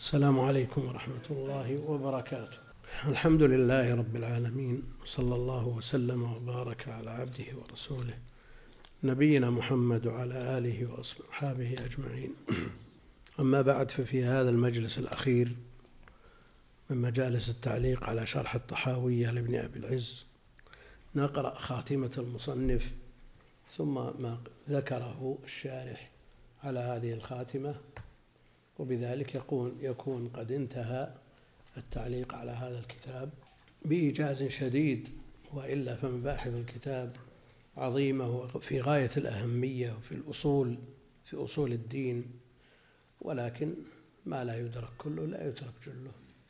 السلام عليكم ورحمة الله وبركاته. الحمد لله رب العالمين، صلى الله وسلم وبارك على عبده ورسوله نبينا محمد وعلى آله وأصحابه أجمعين. أما بعد، ففي هذا المجلس الأخير من مجالس التعليق على شرح الطحاوية لابن أبي العز نقرأ خاتمة المصنف ثم ما ذكره الشارح على هذه الخاتمة، وبذلك يكون قد انتهى التعليق على هذا الكتاب بإيجاز شديد، وإلا فمباحث الكتاب عظيمة وفي غاية الأهمية في أصول الدين، ولكن ما لا يدرك كله لا يترك جله.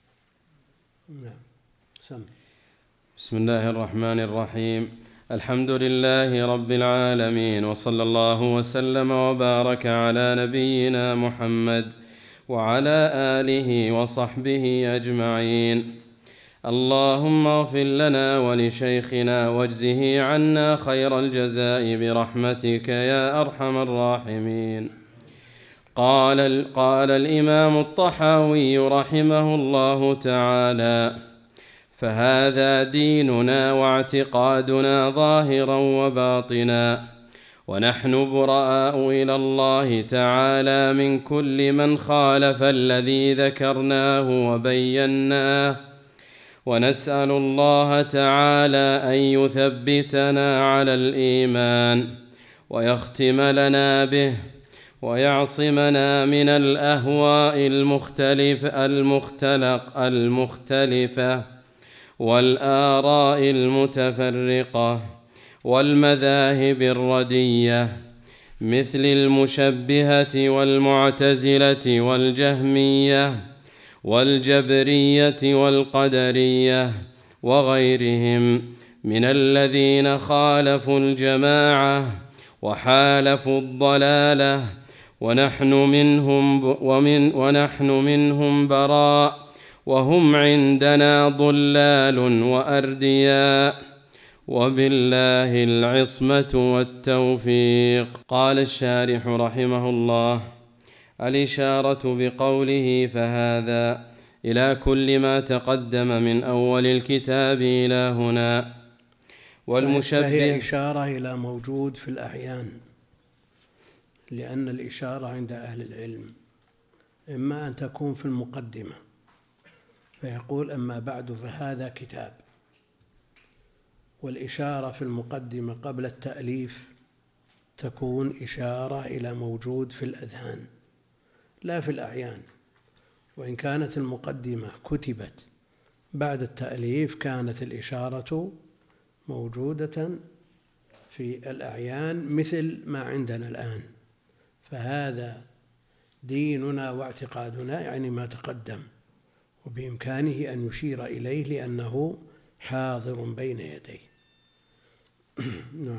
نعم. بسم الله الرحمن الرحيم. الحمد لله رب العالمين، وصلى الله وسلم وبارك على نبينا محمد وعلى آله وصحبه أجمعين. اللهم اغفر لنا ولشيخنا واجزه عنا خير الجزاء برحمتك يا أرحم الراحمين. قال الإمام الطحاوي رحمه الله تعالى: فهذا ديننا واعتقادنا ظاهرا وباطنا، ونحن براء إلى الله تعالى من كل من خالف الذي ذكرناه وبيناه، ونسأل الله تعالى أن يثبتنا على الإيمان ويختم لنا به، ويعصمنا من الأهواء المختلفة والآراء المتفرقة والمذاهب الردية، مثل المشبهة والمعتزلة والجهمية والجبرية والقدرية وغيرهم من الذين خالفوا الجماعة وحالفوا الضلالة، ونحن منهم براء، وهم عندنا ضلال وأردياء، وبالله العصمة والتوفيق. قال الشارح رحمه الله: الإشارة بقوله فهذا إلى كل ما تقدم من أول الكتاب إلى هنا. فهي إشارة إلى موجود في الأعيان، لأن الإشارة عند أهل العلم إما أن تكون في المقدمة فيقول: أما بعد فهذا كتاب، والإشارة في المقدمة قبل التأليف تكون إشارة إلى موجود في الأذهان لا في الأعيان، وإن كانت المقدمة كتبت بعد التأليف كانت الإشارة موجودة في الأعيان مثل ما عندنا الآن. فهذا ديننا واعتقادنا، يعني ما تقدم، وبإمكانه أن يشير إليه لأنه حاضر بين يديه. نعم.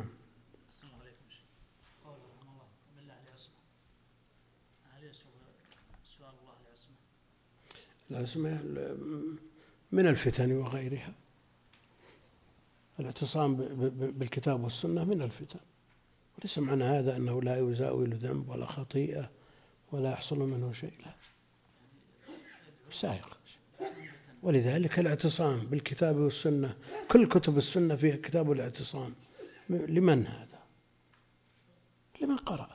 العصمة من الفتن وغيرها، الاعتصام بالكتاب والسنة من الفتن، وليس معنى هذا أنه لا يزاول ذنب ولا خطيئة ولا يحصل منه شيء، لا، سائق. ولذلك الاعتصام بالكتاب والسنة، كل كتب السنة فيها كتاب الاعتصام. لمن هذا؟ لمن قرأ.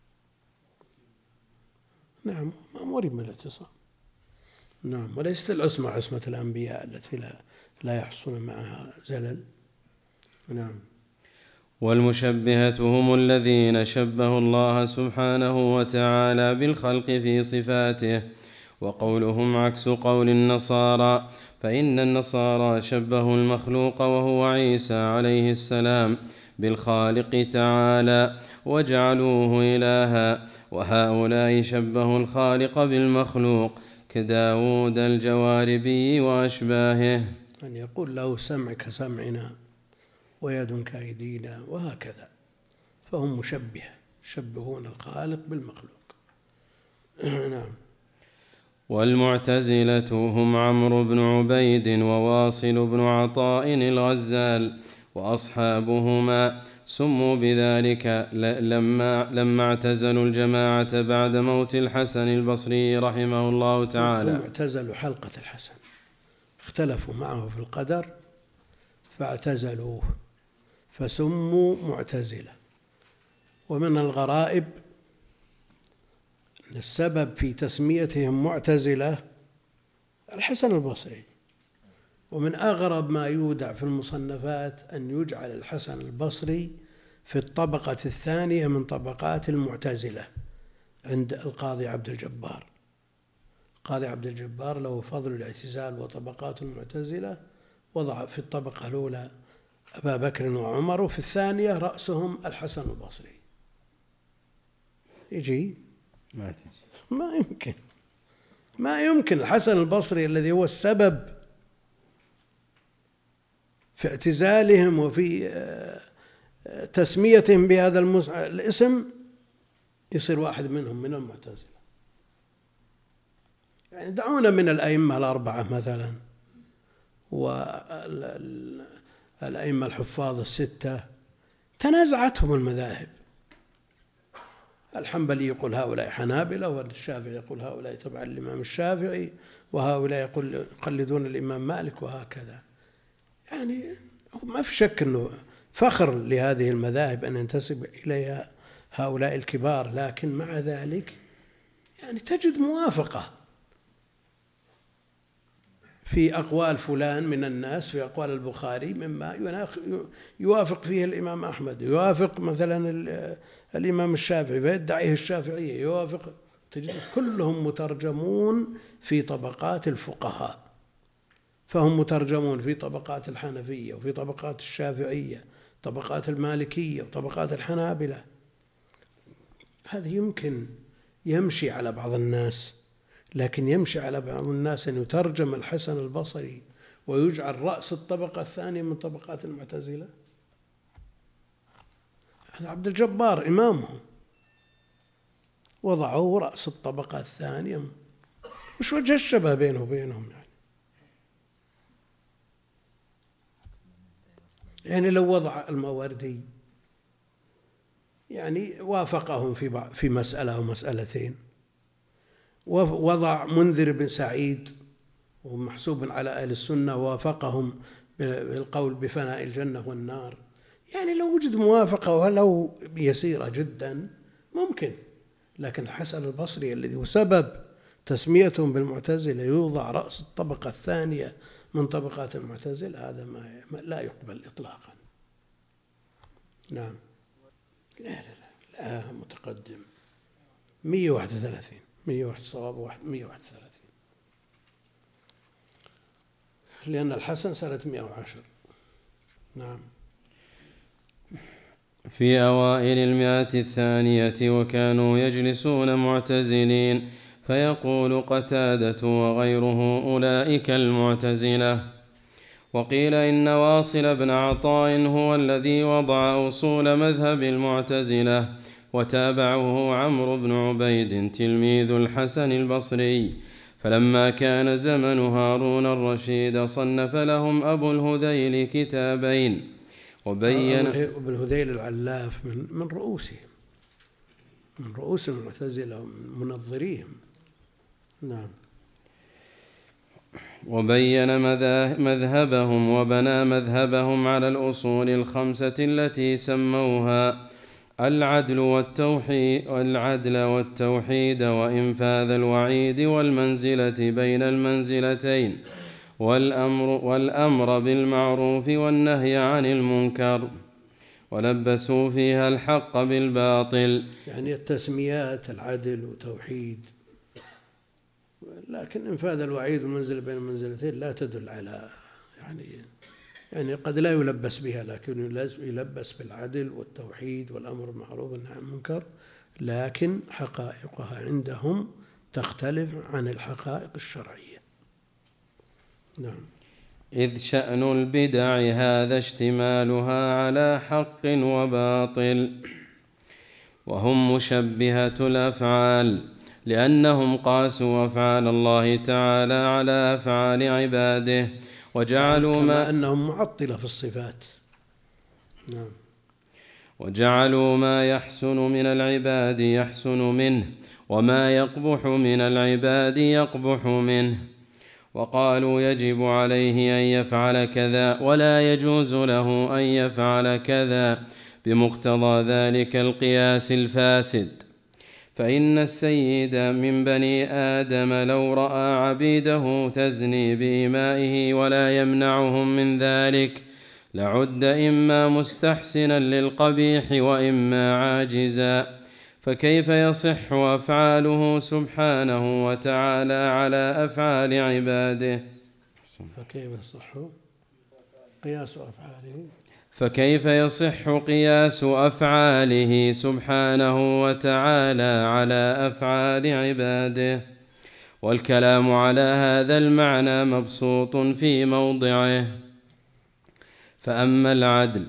نعم، مأمور من الاعتصام. نعم، وليست العصمة عصمة الأنبياء التي لا يحصل معها زلل. نعم. والمشبهة هم الذين شبهوا الله سبحانه وتعالى بالخلق في صفاته، وقولهم عكس قول النصارى، فإن النصارى شبهوا المخلوق وهو عيسى عليه السلام بالخالق تعالى وجعلوه إلها، وهؤلاء شبهوا الخالق بالمخلوق كداود الجواربي وأشباهه، أن يقول له سمع كسمعنا ويد كأيدينا وهكذا، فهم مشبهة، يشبهون الخالق بالمخلوق. نعم. والمعتزلة هم عمرو بن عبيد وواصل بن عطاء الغزال وأصحابهما، سموا بذلك لما اعتزلوا الجماعة بعد موت الحسن البصري رحمه الله تعالى. هم اعتزلوا حلقة الحسن، اختلفوا معه في القدر فاعتزلوه فسموا معتزلة. ومن الغرائب السبب في تسميتهم معتزلة الحسن البصري. ومن أغرب ما يودع في المصنفات أن يجعل الحسن البصري في الطبقة الثانية من طبقات المعتزلة عند القاضي عبد الجبار. القاضي عبد الجبار له فضل الاعتزال وطبقات المعتزلة، وضع في الطبقة الأولى أبا بكر وعمر، وفي الثانية رأسهم الحسن البصري. يجي ما يمكن الحسن البصري الذي هو السبب في اعتزالهم وفي تسميتهم بهذا الاسم يصير واحد منهم من المعتزلة. يعني دعونا من الأئمة الأربعة مثلا والأئمة الحفاظ الستة تنازعتهم المذاهب. الحنبلي يقول هؤلاء حنابلة، والشافعي يقول هؤلاء تبع الإمام الشافعي، وهؤلاء يقلدون الإمام مالك، وهكذا. يعني ما في شك أنه فخر لهذه المذاهب أن ينتسب إليها هؤلاء الكبار، لكن مع ذلك يعني تجد موافقة في أقوال فلان من الناس، في أقوال البخاري مما يوافق فيه الإمام أحمد، يوافق مثلا الإمام الشافعي فيدعيه الشافعية، يوافق. تجد كلهم مترجمون في طبقات الفقهاء، فهم مترجمون في طبقات الحنفية وفي طبقات الشافعية، طبقات المالكية وطبقات الحنابلة. هذه يمكن يمشي على بعض الناس، لكن يمشي على بعض الناس أن يترجم الحسن البصري ويجعل رأس الطبقة الثانية من طبقات المعتزلة. هذا عبد الجبار إمامهم وضعوه رأس الطبقة الثانية. وش وجه الشبه بينه وبينهم؟ يعني لو وضع الماوردي يعني وافقهم في مسألة أو مسألتين، ووضع منذر بن سعيد ومحسوب على أهل السنة وافقهم بالقول بفناء الجنة والنار، يعني لو وجد موافقة ولو يسيرة جدا ممكن. لكن الحسن البصري الذي هو سبب تسميتهم بالمعتزلة يوضع رأس الطبقة الثانية من طبقات المعتزلة، هذا ما لا يقبل إطلاقا. نعم. لا متقدم 131 101 صواب 131، لأن الحسن سنة 110. نعم. في أوائل 100 وكانوا يجلسون معتزلين، فيقول قتادة وغيره أولئك المعتزلة. وقيل إن واصل بن عطاء هو الذي وضع أصول مذهب المعتزلة، وتابعه عمرو بن عبيد تلميذ الحسن البصري. فلما كان زمن هارون الرشيد صنف لهم أبو الهذيل كتابين، وبين أبو الهذيل العلاف من رؤوسهم، من رؤوس المعتزلة ومن منظريهم. نعم. وبين مذهبهم وبنى مذهبهم على الأصول الخمسة التي سموها العدل والتوحيد وإنفاذ الوعيد والمنزلة بين المنزلتين والأمر بالمعروف والنهي عن المنكر، ولبسوا فيها الحق بالباطل. يعني التسميات العدل وتوحيد، لكن إنفاذ الوعيد والمنزلة بين المنزلتين لا تدل على يعني قد لا يلبس بها، لكن يلبس بالعدل والتوحيد والأمر بالمعروف والنهي عن المنكر، لكن حقائقها عندهم تختلف عن الحقائق الشرعية. نعم. إذ شأن البدع هذا اشتمالها على حق وباطل، وهم مشبهة الأفعال، لأنهم قاسوا أفعال الله تعالى على أفعال عباده وجعلوا كما أنهم معطلة في الصفات. نعم. وجعلوا ما يحسن من العباد يحسن منه وما يقبح من العباد يقبح منه، وقالوا يجب عليه أن يفعل كذا ولا يجوز له أن يفعل كذا بمقتضى ذلك القياس الفاسد. فإن السيد من بني آدم لو رأى عبيده تزني بإمائه ولا يمنعهم من ذلك لعد إما مستحسنا للقبيح وإما عاجزا، فكيف يصح أفعاله سبحانه وتعالى على أفعال عباده؟ فكيف يصح قياس أفعاله سبحانه وتعالى على أفعال عباده؟ والكلام على هذا المعنى مبسوط في موضعه. فأما العدل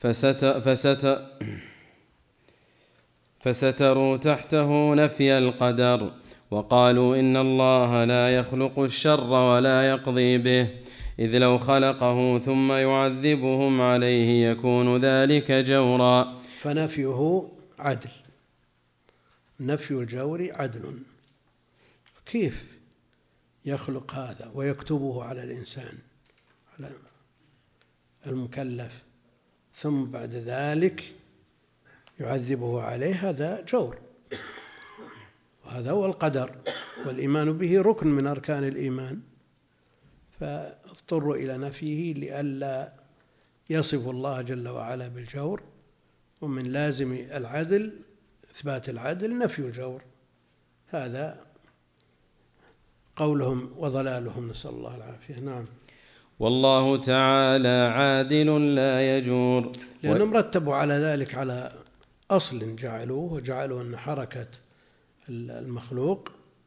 فستروا تحته نفي القدر، وقالوا إن الله لا يخلق الشر ولا يقضي به، إذ لو خلقه ثم يعذبهم عليه يكون ذلك جورا. فنفيه عدل، نفي الجور عدل. كيف يخلق هذا ويكتبه على الإنسان على المكلف ثم بعد ذلك يعذبه عليه؟ هذا جور، وهذا هو القدر، والإيمان به ركن من أركان الإيمان، فاضطروا إلى نفيه لئلا يصف الله جل وعلا بالجور. ومن لازم العدل إثبات العدل نفي الجور، هذا قولهم وضلالهم، نسأل الله العافية. نعم. والله تعالى عادل لا يجور، لأنهم رتبوا على ذلك على أصل جعلوه، وجعلوا أن حركة المخلوق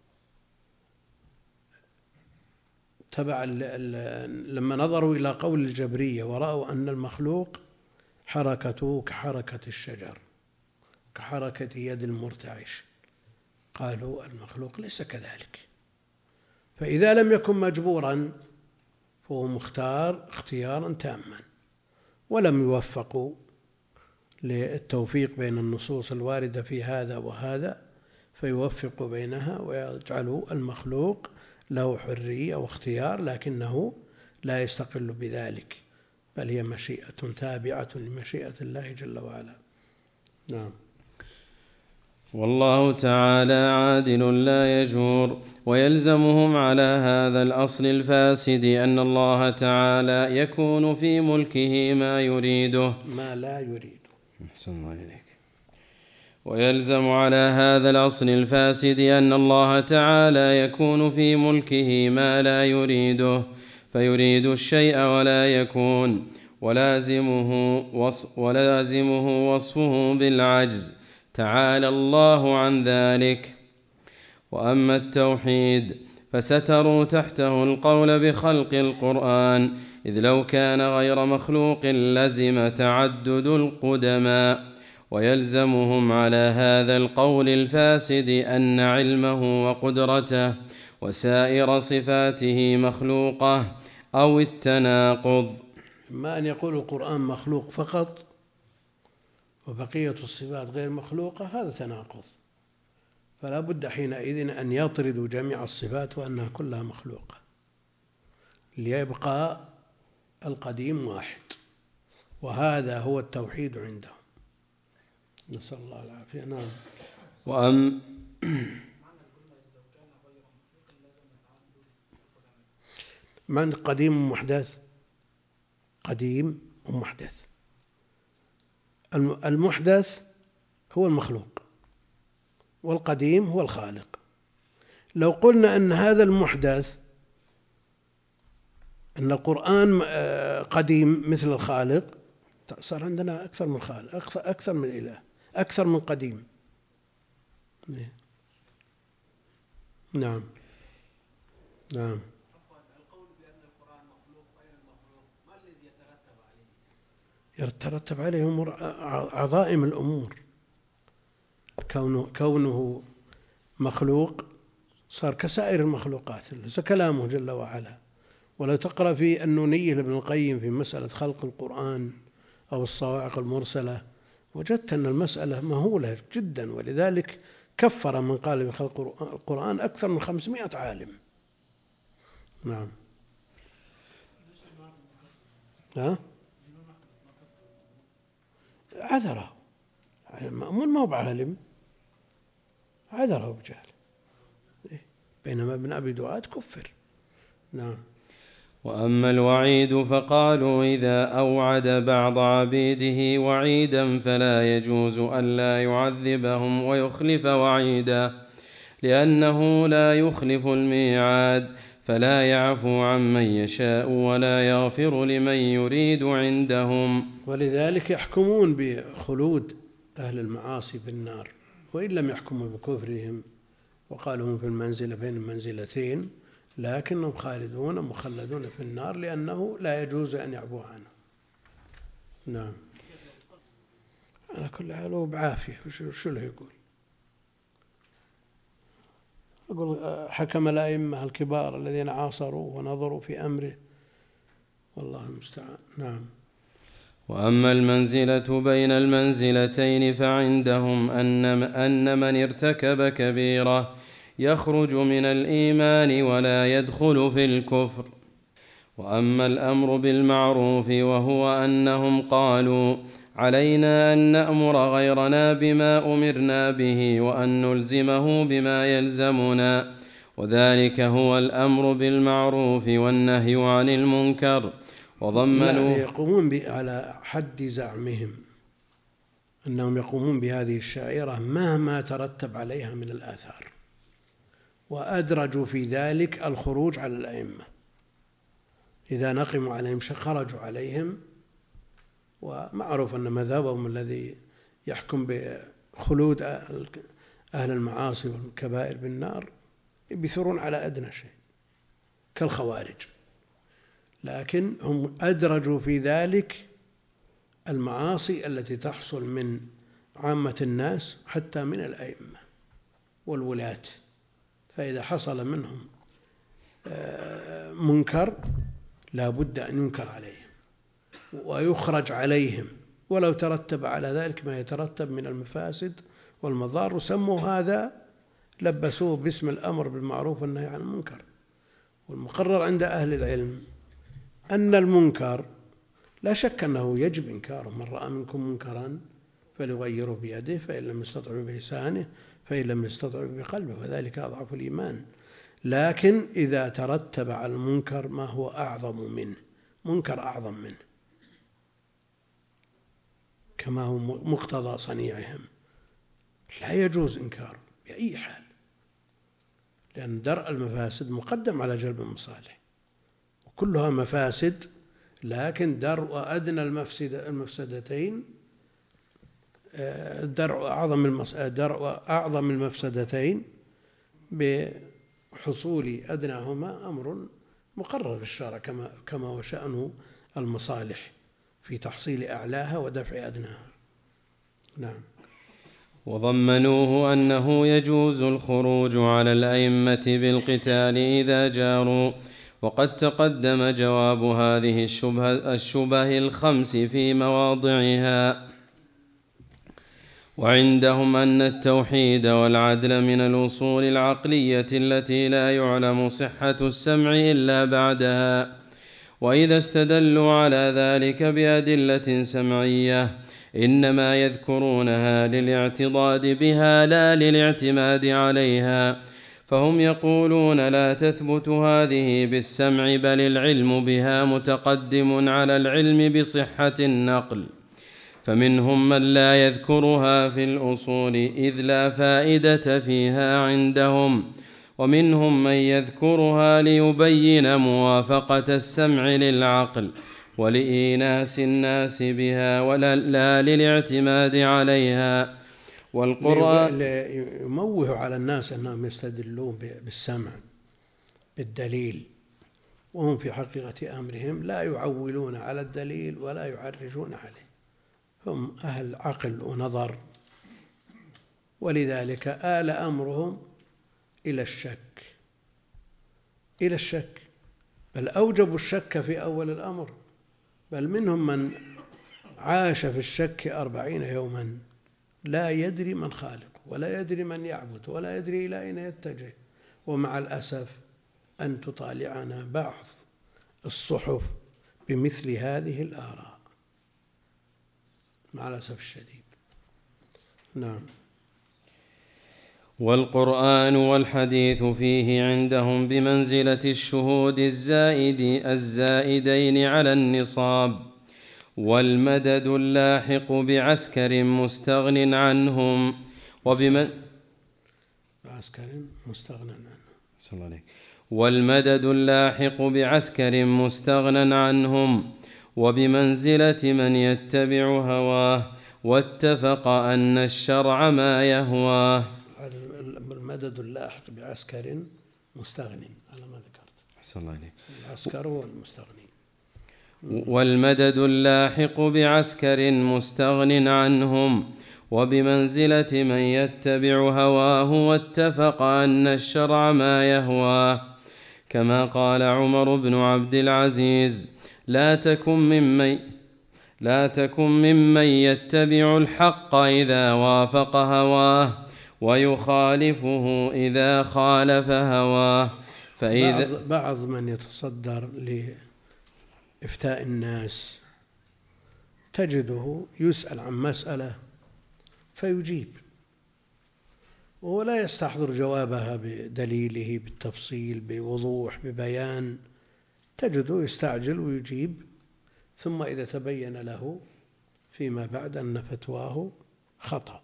تبع لما نظروا إلى قول الجبرية ورأوا أن المخلوق حركته كحركة الشجر كحركة يد المرتعش، قالوا المخلوق ليس كذلك. فإذا لم يكن مجبورا فهو مختار اختيارا تاما، ولم يوفقوا للتوفيق بين النصوص الواردة في هذا وهذا، فيوفقوا بينها ويجعلوا المخلوق له حرية واختيار، لكنه لا يستقل بذلك، بل هي مشيئة تابعة لمشيئة الله جل وعلا. نعم. والله تعالى عادل لا يجور، ويلزمهم على هذا الأصل الفاسد أن الله تعالى يكون في ملكه ما يريده ما لا يريد. أحسن الله إليك. ويلزم على هذا الأصل الفاسد أن الله تعالى يكون في ملكه ما لا يريده، فيريد الشيء ولا يكون، ولازمه وصفه بالعجز، تعالى الله عن ذلك. وأما التوحيد فستروا تحته القول بخلق القرآن، إذ لو كان غير مخلوق لزم تعدد القدماء. ويلزمهم على هذا القول الفاسد أن علمه وقدرته وسائر صفاته مخلوقة أو التناقض. ما أن يقول القرآن مخلوق فقط وبقية الصفات غير مخلوقة، هذا تناقض، فلا بد حينئذ أن يطردوا جميع الصفات وأنها كلها مخلوقة، ليبقى القديم واحد، وهذا هو التوحيد عندهم، نسأل الله العافية. نعم. من قديم ومحدث؟ قديم ومحدث. المحدث هو المخلوق والقديم هو الخالق. لو قلنا أن هذا المحدث أن القرآن قديم مثل الخالق، صار عندنا أكثر من خالق، أكثر من إله، أكثر من قديم. نعم. نعم. القول بأن القرآن مخلوق غير المخلوق ما الذي يترتب عليه؟ يترتب عليه أمور عظائم الأمور. كونه مخلوق صار كسائر المخلوقات، ليس كلامه جل وعلا. ولا تقرأ في النونية لابن القيم في مسألة خلق القرآن أو الصواعق المرسلة وجدت أن المسألة مهولة جدا، ولذلك كفر من قال بخلق القرآن أكثر من 500 عالم. نعم. عذره المأمون ما هو بعالم، عذره بجهل، بينما ابن أبي دؤاد كفر. نعم. وأما الوعيد فقالوا إذا أوعد بعض عبيده وعيدا فلا يجوز ألا يعذبهم ويخلف وعيدا، لأنه لا يخلف الميعاد، فلا يعفو عمن يشاء ولا يغفر لمن يريد عندهم. ولذلك يحكمون بخلود أهل المعاصي في النار، وإن لم يحكموا بكفرهم وقالوا هم في المنزلة بين المنزلتين، لكنهم خالدون مخلدون في النار لأنه لا يجوز أن يعفو عنه. نعم. على كل حال هو بعافية. شو له يقول؟ أقول حكم الأئمة الكبار الذين عاصروا ونظروا في أمره، والله المستعان. نعم. وأما المنزلة بين المنزلتين فعندهم أن من ارتكب كبيرة يخرج من الإيمان ولا يدخل في الكفر. وأما الأمر بالمعروف وهو أنهم قالوا علينا أن نأمر غيرنا بما أمرنا به وأن نلزمه بما يلزمنا، وذلك هو الأمر بالمعروف والنهي عن المنكر. وضمنوا يقومون على حد زعمهم أنهم يقومون بهذه الشعيرة مهما ترتب عليها من الآثار، وأدرجوا في ذلك الخروج على الأئمة. إذا نقموا عليهم خرجوا عليهم، ومعروف أن مذهبهم الذي يحكم بخلود أهل المعاصي والكبائر بالنار يبثرون على أدنى شيء كالخوارج، لكن هم أدرجوا في ذلك المعاصي التي تحصل من عامة الناس حتى من الأئمة والولاة، فإذا حصل منهم منكر لا بد أن ينكر عليهم ويخرج عليهم، ولو ترتب على ذلك ما يترتب من المفاسد والمضار، وسموا هذا لبسوه باسم الأمر بالمعروف والنهي عن المنكر. والمقرر عند أهل العلم أن المنكر لا شك أنه يجب إنكاره. من رأى منكم منكرا فليغيره بيده، فإن لم يستطع بلسانه، فإن لم يستطع بقلبه، وذلك أضعف الإيمان. لكن إذا ترتب على المنكر ما هو أعظم منه، منكر أعظم منه، كما هو مقتضى صنيعهم، لا يجوز إنكاره بأي حال، لأن درء المفاسد مقدم على جلب المصالح، وكلها مفاسد، لكن درء أدنى المفسدتين درء أعظم المفسدتين بحصول أدناهما أمر مقرر في الشرع، كما هو شأن المصالح في تحصيل أعلاها ودفع أدناها. نعم. وضمنوه أنه يجوز الخروج على الأئمة بالقتال إذا جاروا، وقد تقدم جواب هذه الشبه الخمس في مواضعها. وعندهم أن التوحيد والعدل من الأصول العقلية التي لا يعلم صحة السمع إلا بعدها، وإذا استدلوا على ذلك بأدلة سمعية إنما يذكرونها للاعتضاد بها لا للاعتماد عليها، فهم يقولون لا تثبت هذه بالسمع، بل العلم بها متقدم على العلم بصحة النقل. فمنهم من لا يذكرها في الأصول إذ لا فائدة فيها عندهم، ومنهم من يذكرها ليبين موافقة السمع للعقل ولإيناس الناس بها ولا للاعتماد عليها. والقرآن يموه على الناس أنهم يستدلون بالسمع بالدليل، وهم في حقيقة أمرهم لا يعولون على الدليل ولا يعرجون عليه، هم أهل عقل ونظر، ولذلك آل أمرهم إلى الشك، بل أوجبوا الشك في أول الأمر، بل منهم من عاش في الشك 40 يوما لا يدري من خالقه ولا يدري من يعبد ولا يدري إلى أين يتجه. ومع الأسف أن تطالعنا بعض الصحف بمثل هذه الآراء مع الأسف الشديد. نعم. والقرآن والحديث فيه عندهم بمنزلة الشهود الزائدين على النصاب، والمدد اللاحق بعسكر مستغن عنهم والمدد اللاحق بعسكر مستغنى عنهم وبمنزلة من يتبع هواه واتفق أن الشرع ما يهواه. المدد اللاحق بعسكر مستغني على ما ذكرت. العسكر هو المستغني. والمدد اللاحق بعسكر مستغن عنهم وبمنزلة من يتبع هواه واتفق أن الشرع ما يهواه، كما قال عمر بن عبد العزيز: لا تكن ممن يتبع الحق إذا وافق هواه ويخالفه إذا خالف هواه. بعض من يتصدر لإفتاء الناس تجده يسأل عن مسألة فيجيب وهو لا يستحضر جوابها بدليله بالتفصيل بوضوح ببيان، تجده يستعجل ويجيب، ثم إذا تبين له فيما بعد أن فتواه خطأ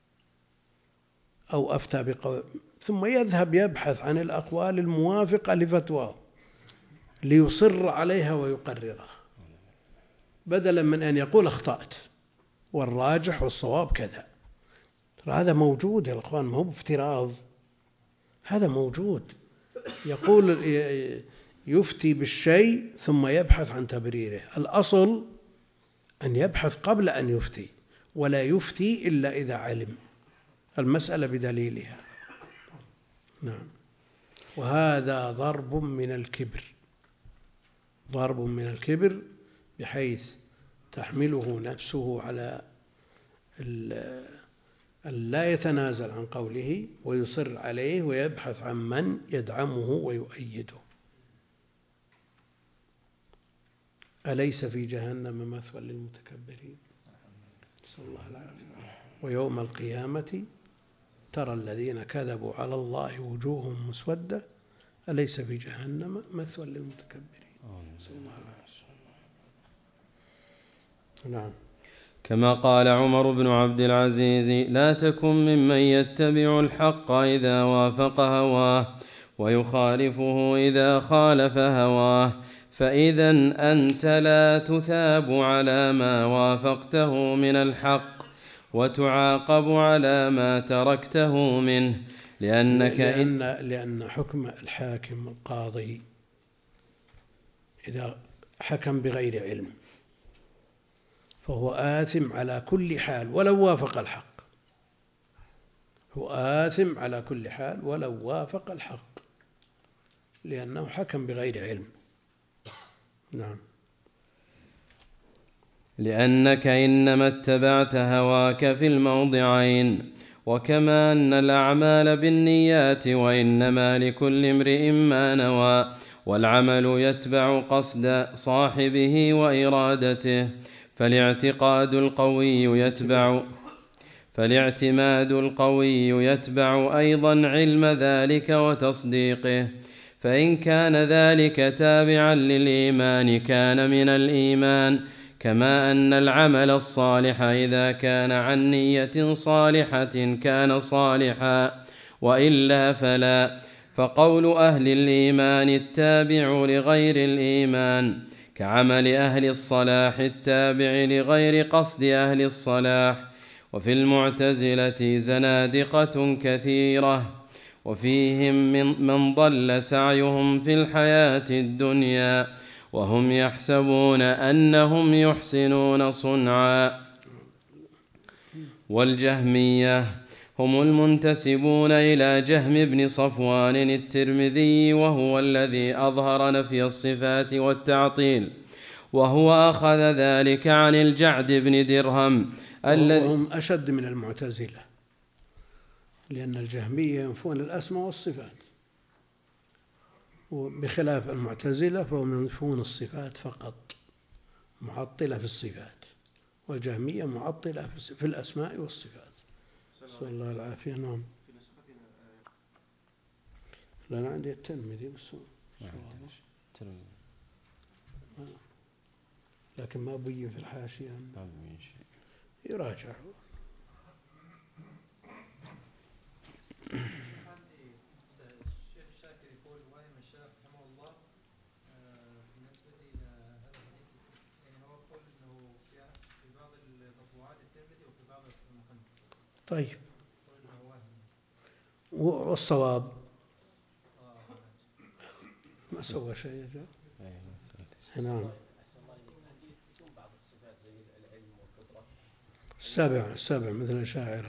أو أفتى بقول، ثم يذهب يبحث عن الأقوال الموافقة لفتواه ليصر عليها ويقررها، بدلا من أن يقول أخطأت والراجح والصواب كذا. هذا موجود يا أخوان، ما هو بافتراض، هذا موجود. يقول يفتي بالشيء ثم يبحث عن تبريره. الأصل أن يبحث قبل أن يفتي، ولا يفتي إلا إذا علم المسألة بدليلها. نعم. وهذا ضرب من الكبر، بحيث تحمله نفسه على أن لا يتنازل عن قوله ويصر عليه ويبحث عن من يدعمه ويؤيده. أليس في جهنم مثوى للمتكبرين؟ نسأل الله العافية. ويوم القيامة ترى الذين كذبوا على الله وجوههم مسودة أليس في جهنم مثوى للمتكبرين؟ نسأل الله العافية. نعم. كما قال عمر بن عبد العزيز: لا تكن ممن يتبع الحق إذا وافق هواه ويخالفه إذا خالف هواه، فإذا أنت لا تثاب على ما وافقته من الحق وتعاقب على ما تركته منه، لأن حكم الحاكم القاضي إذا حكم بغير علم فهو آثم على كل حال ولو وافق الحق، هو آثم على كل حال ولو وافق الحق، لأنه حكم بغير علم. نعم. لأنك إنما اتبعت هواك في الموضعين، وكما أن الأعمال بالنيات وإنما لكل امرئ ما نوى، والعمل يتبع قصد صاحبه وإرادته، فالاعتماد القوي يتبع أيضا علم ذلك وتصديقه، فإن كان ذلك تابعا للإيمان كان من الإيمان، كما أن العمل الصالح إذا كان عن نية صالحة كان صالحا، وإلا فلا. فقول أهل الإيمان التابع لغير الإيمان كعمل أهل الصلاح التابع لغير قصد أهل الصلاح. وفي المعتزلة زنادقة كثيرة، وفيهم من ضل سعيهم في الحياة الدنيا وهم يحسبون أنهم يحسنون صنعا. والجهمية هم المنتسبون إلى جهم بن صفوان الترمذي، وهو الذي أظهر نفي الصفات والتعطيل، وهو أخذ ذلك عن الجعد بن درهم وهم أشد من المعتزلة، لأن الجهمية ينفون الأسماء والصفات، وبخلاف المعتزلة فهم ينفون الصفات فقط، معطلة في الصفات، والجهمية معطلة في الأسماء والصفات. صلى الله العافية. نعم. لا أنا عندي الترمذي بس لكن ما بين في الحاشية يراجع. الشيخ شاكر يقول وهم الشيخ رحمه الله بالنسبة إلى هذا الحديث، يعني هو يقول أنه في بعض المطبوعات الترمذي وفي بعض السنن. طيب، والصواب ما سوى شيء. نعم. السبع مثل الشاعرة.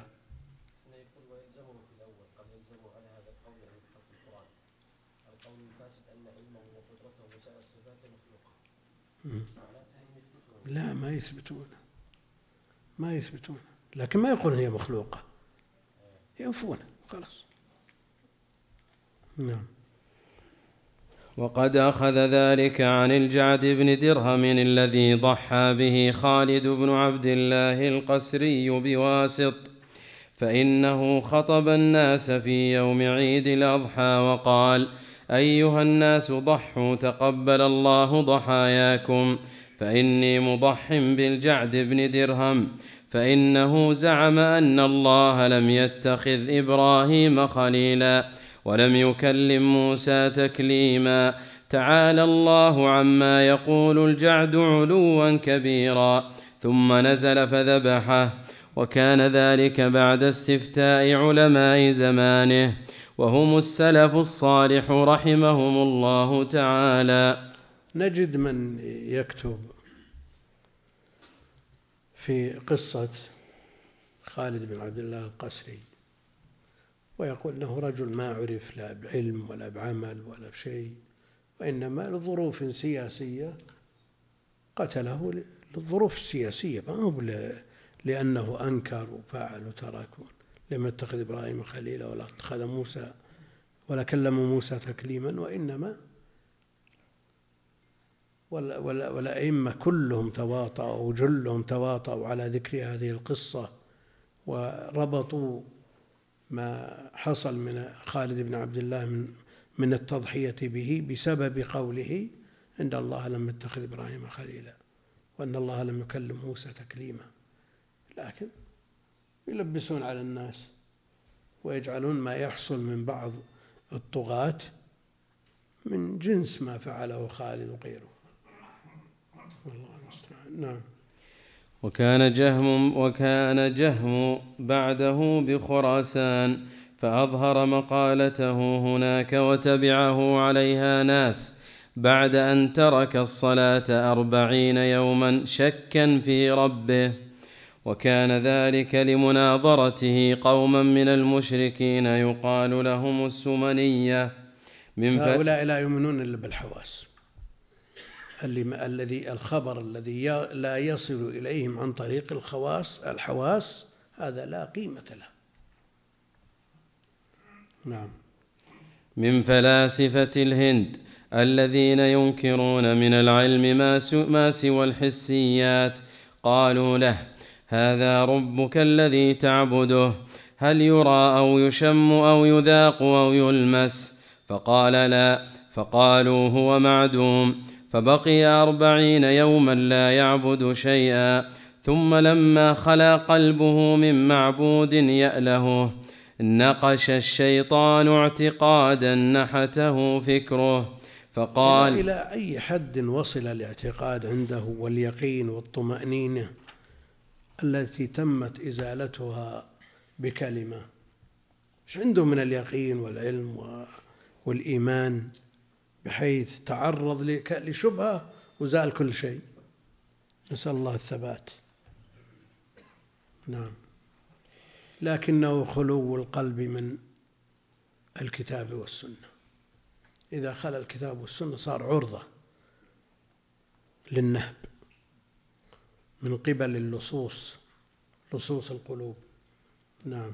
لا ما يثبتون لكن ما يقولون هي مخلوقة، ينفون خلاص. نعم. وقد أخذ ذلك عن الجعد بن درهم الذي ضحى به خالد بن عبد الله القسري بواسط، فإنه خطب الناس في يوم عيد الأضحى وقال: أيها الناس ضحوا تقبل الله ضحاياكم، فإني مضح بالجعد بن درهم، فإنه زعم أن الله لم يتخذ إبراهيم خليلا ولم يكلم موسى تكليما، تعالى الله عما يقول الجعد علوا كبيرا، ثم نزل فذبحه. وكان ذلك بعد استفتاء علماء زمانه، وهم السلف الصالح رحمهم الله تعالى. نجد من يكتب في قصة خالد بن عبد الله القسري ويقول أنه رجل ما عرف لا بعلم ولا بعمل ولا بشيء، وإنما لظروف سياسية قتله، للظروف السياسية، ما هو لأنه أنكر وفعل وترك. لم يتخذ إبراهيم خليلا ولا اتخذ موسى ولا كلم موسى تكليما، وإنما والأئمة كلهم تواطؤوا وجلهم تواطؤوا على ذكر هذه القصة، وربطوا ما حصل من خالد بن عبد الله من التضحية به بسبب قوله إن الله لم يتخذ إبراهيم خليلا وأن الله لم يكلم موسى تكليما. لكن يلبسون على الناس ويجعلون ما يحصل من بعض الطغاة من جنس ما فعله خالد وغيره. والله المستعان. نعم. وكان جهم بعده بخراسان، فأظهر مقالته هناك وتبعه عليها ناس بعد أن ترك الصلاة 40 يوما شكا في ربه، وكان ذلك لمناظرته قوما من المشركين يقال لهم السمنية. هؤلاء لا يؤمنون إلا بالحواس، الخبر الذي لا يصل إليهم عن طريق الحواس هذا لا قيمة له. نعم. من فلاسفة الهند الذين ينكرون من العلم ما سوى الحسيات، قالوا له: هذا ربك الذي تعبده، هل يرى أو يشم أو يذاق أو يلمس؟ فقال: لا. فقالوا: هو معدوم. فبقي 40 يوما لا يعبد شيئا، ثم لما خلا قلبه من معبود يألهه نقش الشيطان اعتقادا نحته فكره، فقال: إلى أي حد وصل الاعتقاد عنده واليقين والطمأنينة التي تمت إزالتها بكلمة؟ إيش عنده من اليقين والعلم والإيمان بحيث تعرض لشبهة وزال كل شيء؟ نسأل الله الثبات. نعم. لكنه خلو القلب من الكتاب والسنة. إذا خلا الكتاب والسنة صار عرضة للنهب من قبل لصوص القلوب. نعم.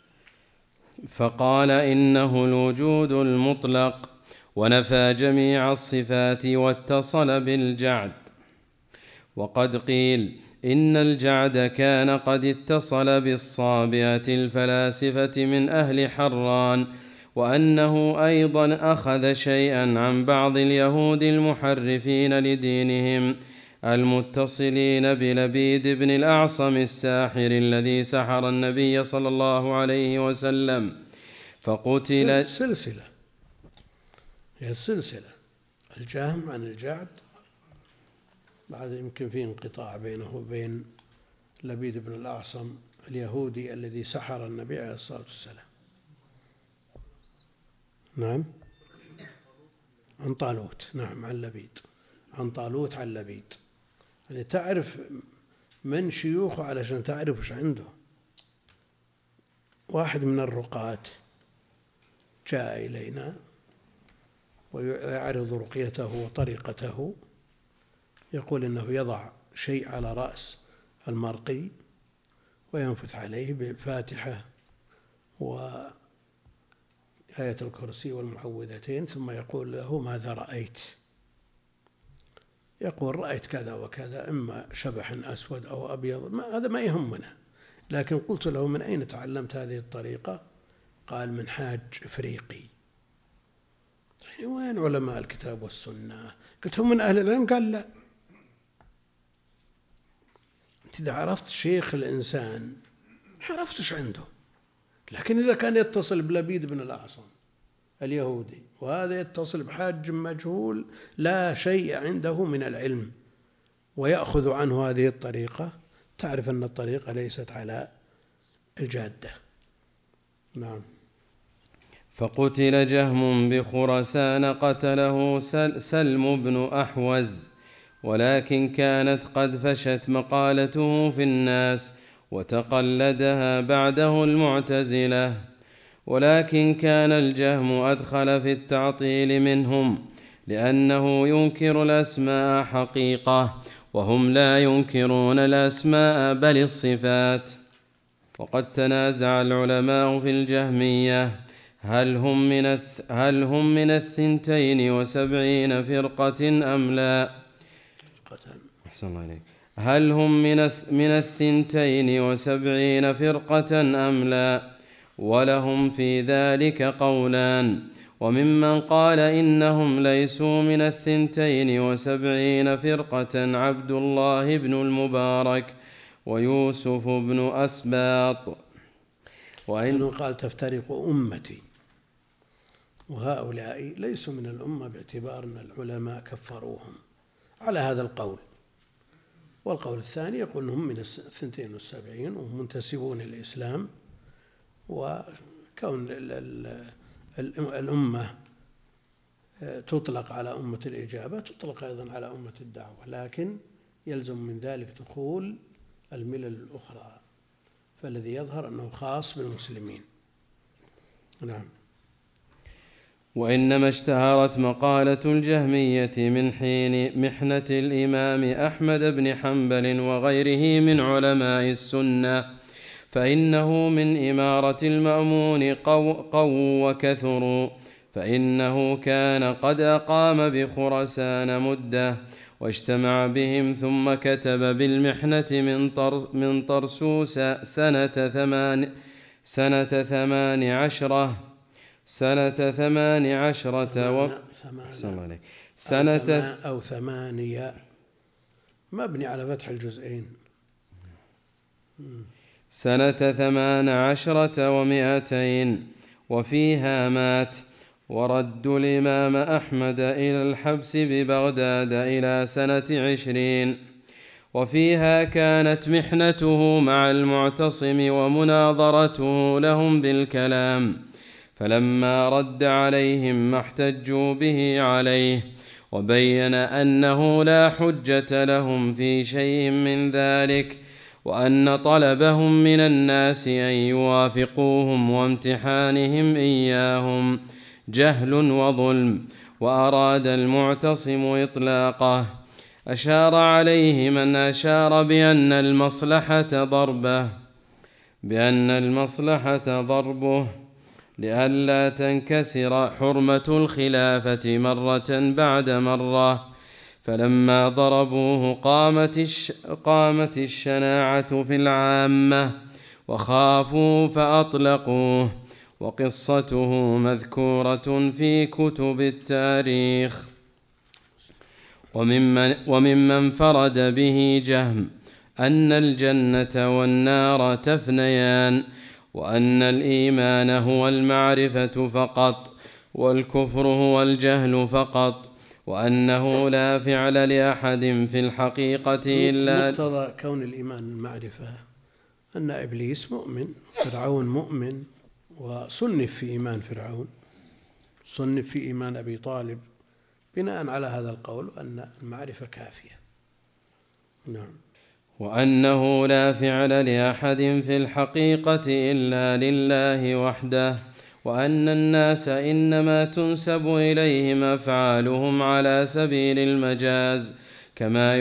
فقال إنه الوجود المطلق، ونفى جميع الصفات واتصل بالجعد. وقد قيل إن الجعد كان قد اتصل بالصابئة الفلاسفة من أهل حران، وأنه أيضا أخذ شيئا عن بعض اليهود المحرفين لدينهم المتصلين بلبيد بن الأعصم الساحر الذي سحر النبي صلى الله عليه وسلم فقتل. سلسلة، هي السلسلة، الجهم عن الجعد، بعد يمكن في انقطاع بينه وبين لبيد بن الأعصم اليهودي الذي سحر النبي عليه الصلاة والسلام. نعم. عن طالوت، نعم، عن لبيد، عن طالوت عن لبيد. يعني تعرف من شيوخه علشان تعرف وش عنده. واحد من الرقاة جاء إلينا ويعرض رقيته وطريقته، يقول إنه يضع شيء على رأس المرقي وينفث عليه بالفاتحة وآية الكرسي والمعوذتين، ثم يقول له ماذا رأيت؟ يقول رأيت كذا وكذا، إما شبح أسود أو أبيض، هذا ما يهمنا. لكن قلت له من أين تعلمت هذه الطريقة؟ قال من حاج إفريقي. وين علماء الكتاب والسنة؟ قلت هم من أهل العلم؟ قال لا. إذا عرفت شيخ الإنسان عرفت ايش عنده. لكن إذا كان يتصل بلبيد بن الأعصم اليهودي وهذا يتصل بحاج مجهول لا شيء عنده من العلم ويأخذ عنه هذه الطريقة، تعرف أن الطريقة ليست على الجادة. نعم. فقتل جهم بخرسان قتله سلم بن أحوز، ولكن كانت قد فشت مقالته في الناس وتقلدها بعده المعتزلة. ولكن كان الجهم أدخل في التعطيل منهم، لأنه ينكر الأسماء حقيقة وهم لا ينكرون الأسماء بل الصفات. وقد تنازع العلماء في الجهمية هل هم من 72 فرقة أم لا؟ أحسن الله عليك. هل هم من 72 فرقة أم لا؟ ولهم في ذلك قولان. وممن قال إنهم ليسوا من 72 فرقة عبد الله بن المبارك ويوسف بن أسباط. وإنه قال تفترق أمتي، وهؤلاء ليسوا من الأمة باعتبار أن العلماء كفروهم على هذا القول. والقول الثاني يقول أنهم من 72 وهم منتسبون للإسلام، وكون الأمة تطلق على أمة الإجابة تطلق أيضا على أمة الدعوة، لكن يلزم من ذلك دخول الملل الأخرى، فالذي يظهر أنه خاص بالمسلمين. نعم. وإنما اشتهرت مقالة الجهمية من حين محنة الإمام أحمد بن حنبل وغيره من علماء السنة، فإنه من إمارة المأمون قووا وكثروا، فإنه كان قد أقام بخرسان مدة واجتمع بهم، ثم كتب بالمحنة من طرسوس سنة 18 أو 8 مبني على فتح الجزئين. سنة 18 و200 وفيها مات. وردوا الإمام أحمد إلى الحبس ببغداد إلى سنة 20. وفيها كانت محنته مع المعتصم ومناظرته لهم بالكلام، فلما رد عليهم ما احتجوا به عليه وبين أنه لا حجة لهم في شيء من ذلك، وأن طلبهم من الناس أن يوافقوهم وامتحانهم إياهم جهل وظلم، وأراد المعتصم إطلاقه أشار عليه من أشار بأن المصلحة ضربه لئلا تنكسر حرمة الخلافة مرة بعد مرة، فلما ضربوه قامت الشناعة في العامة وخافوا فأطلقوه، وقصته مذكورة في كتب التاريخ. وممن فرد به جهم أن الجنة والنار تفنيان، وأن الإيمان هو المعرفة فقط، والكفر هو الجهل فقط، وأنه لا فعل لأحد في الحقيقة إلا مقتضى كون الإيمان المعرفة أن إبليس مؤمن، فرعون مؤمن، وصنف في إيمان فرعون، صنف في إيمان أبي طالب، بناء على هذا القول أن المعرفة كافية. نعم. وأنه لا فعل لأحد في الحقيقة إلا لله وحده، وأن الناس إنما تنسب إليهم أفعالهم على سبيل المجاز، كما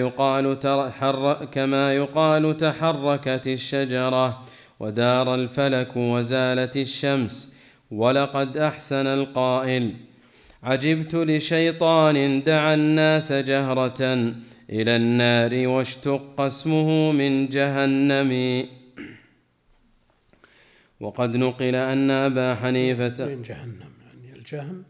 يقال تحركت الشجرة ودار الفلك وزالت الشمس. ولقد أحسن القائل: عجبت لشيطان دعا الناس جهرة إلى النار واشتق اسمه من جهنم. وقد نقل أن أبا حنيفة من جهنم، يعني الجهم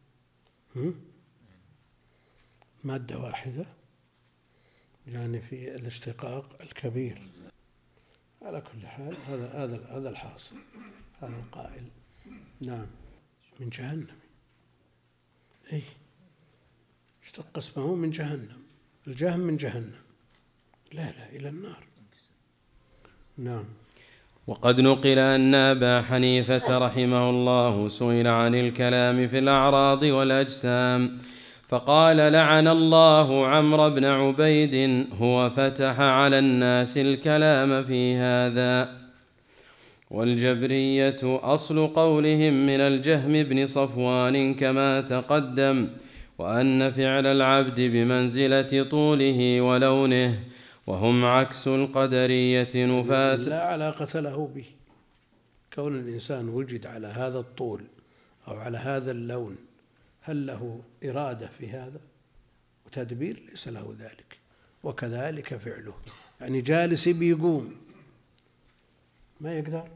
مادة واحدة، يعني في الاشتقاق الكبير. على كل حال هذا الحاصل، هذا القائل. نعم، من جهنم، أي اشتق اسمه من جهنم، الجهم من جهنم، لا إلى النار. نعم. وقد نقل أن أبا حنيفة رحمه الله سئل عن الكلام في الأعراض والأجسام فقال: لعن الله عمرو بن عبيد، هو فتح على الناس الكلام في هذا. والجبرية أصل قولهم من الجهم بن صفوان كما تقدم، وأن فعل العبد بمنزلة طوله ولونه، وهم عكس القدرية نفاة. لا علاقة له به، كون الإنسان وجد على هذا الطول أو على هذا اللون، هل له إرادة في هذا وتدبير؟ ليس له ذلك. وكذلك فعله، يعني جالس بيقوم ما يقدر،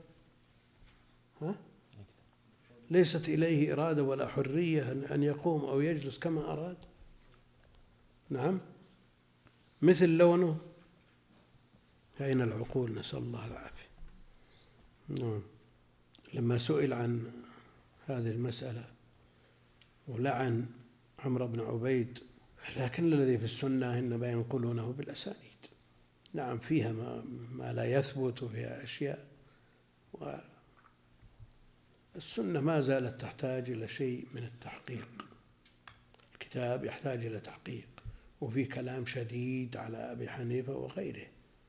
ليست إليه إرادة ولا حرية أن يقوم أو يجلس كما أراد. نعم، مثل لونه. أين العقول؟ نسأل الله العافية. نعم. لما سئل عن هذه المسألة ولعن عمرو بن عبيد، لكن الذي في السنة إنما ينقلونه بالأسانيد. نعم، فيها ما لا يثبت، وفيها أشياء، والسنة ما زالت تحتاج إلى شيء من التحقيق. الكتاب يحتاج إلى تحقيق، وفي كلام شديد على أبي حنيفة وغيره،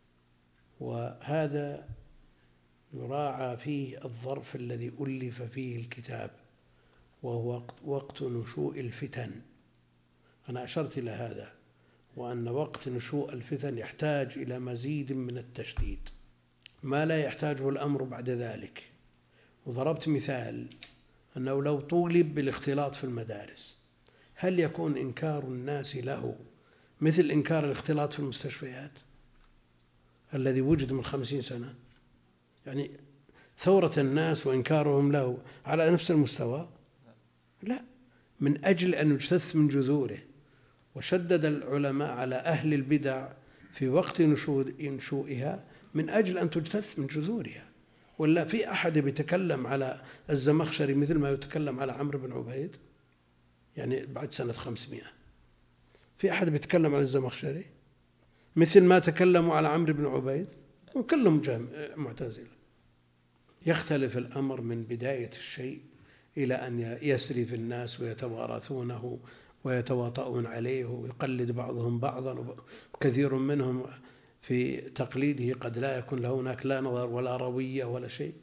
وهذا يراعى فيه الظرف الذي ألف فيه الكتاب، وهو وقت نشوء الفتن. أنا أشرت إلى هذا، وأن وقت نشوء الفتن يحتاج إلى مزيد من التشديد ما لا يحتاجه الأمر بعد ذلك. وضربت مثال أنه لو طولب بالاختلاط في المدارس، هل يكون إنكار الناس له مثل إنكار الاختلاط في المستشفيات الذي وجد من 50 سنة؟ يعني ثورة الناس وإنكارهم له على نفس المستوى؟ لا، من أجل أن يجتث من جذوره. وشدد العلماء على أهل البدع في وقت نشوئها من أجل أن تجتث من جذورها. ولا في أحد بيتكلم على الزمخشري مثل ما يتكلم على عمرو بن عبيد؟ يعني بعد سنة 500 في أحد بيتكلم على الزمخشري مثل ما تكلموا على عمرو بن عبيد؟ وكلهم معتزلة. يختلف الأمر من بداية الشيء إلى أن يسري في الناس ويتوارثونه ويتواطؤون عليه ويقلد بعضهم بعضا، وكثير منهم في تقليده قد لا يكون له هناك لا نظر ولا روية ولا شيء.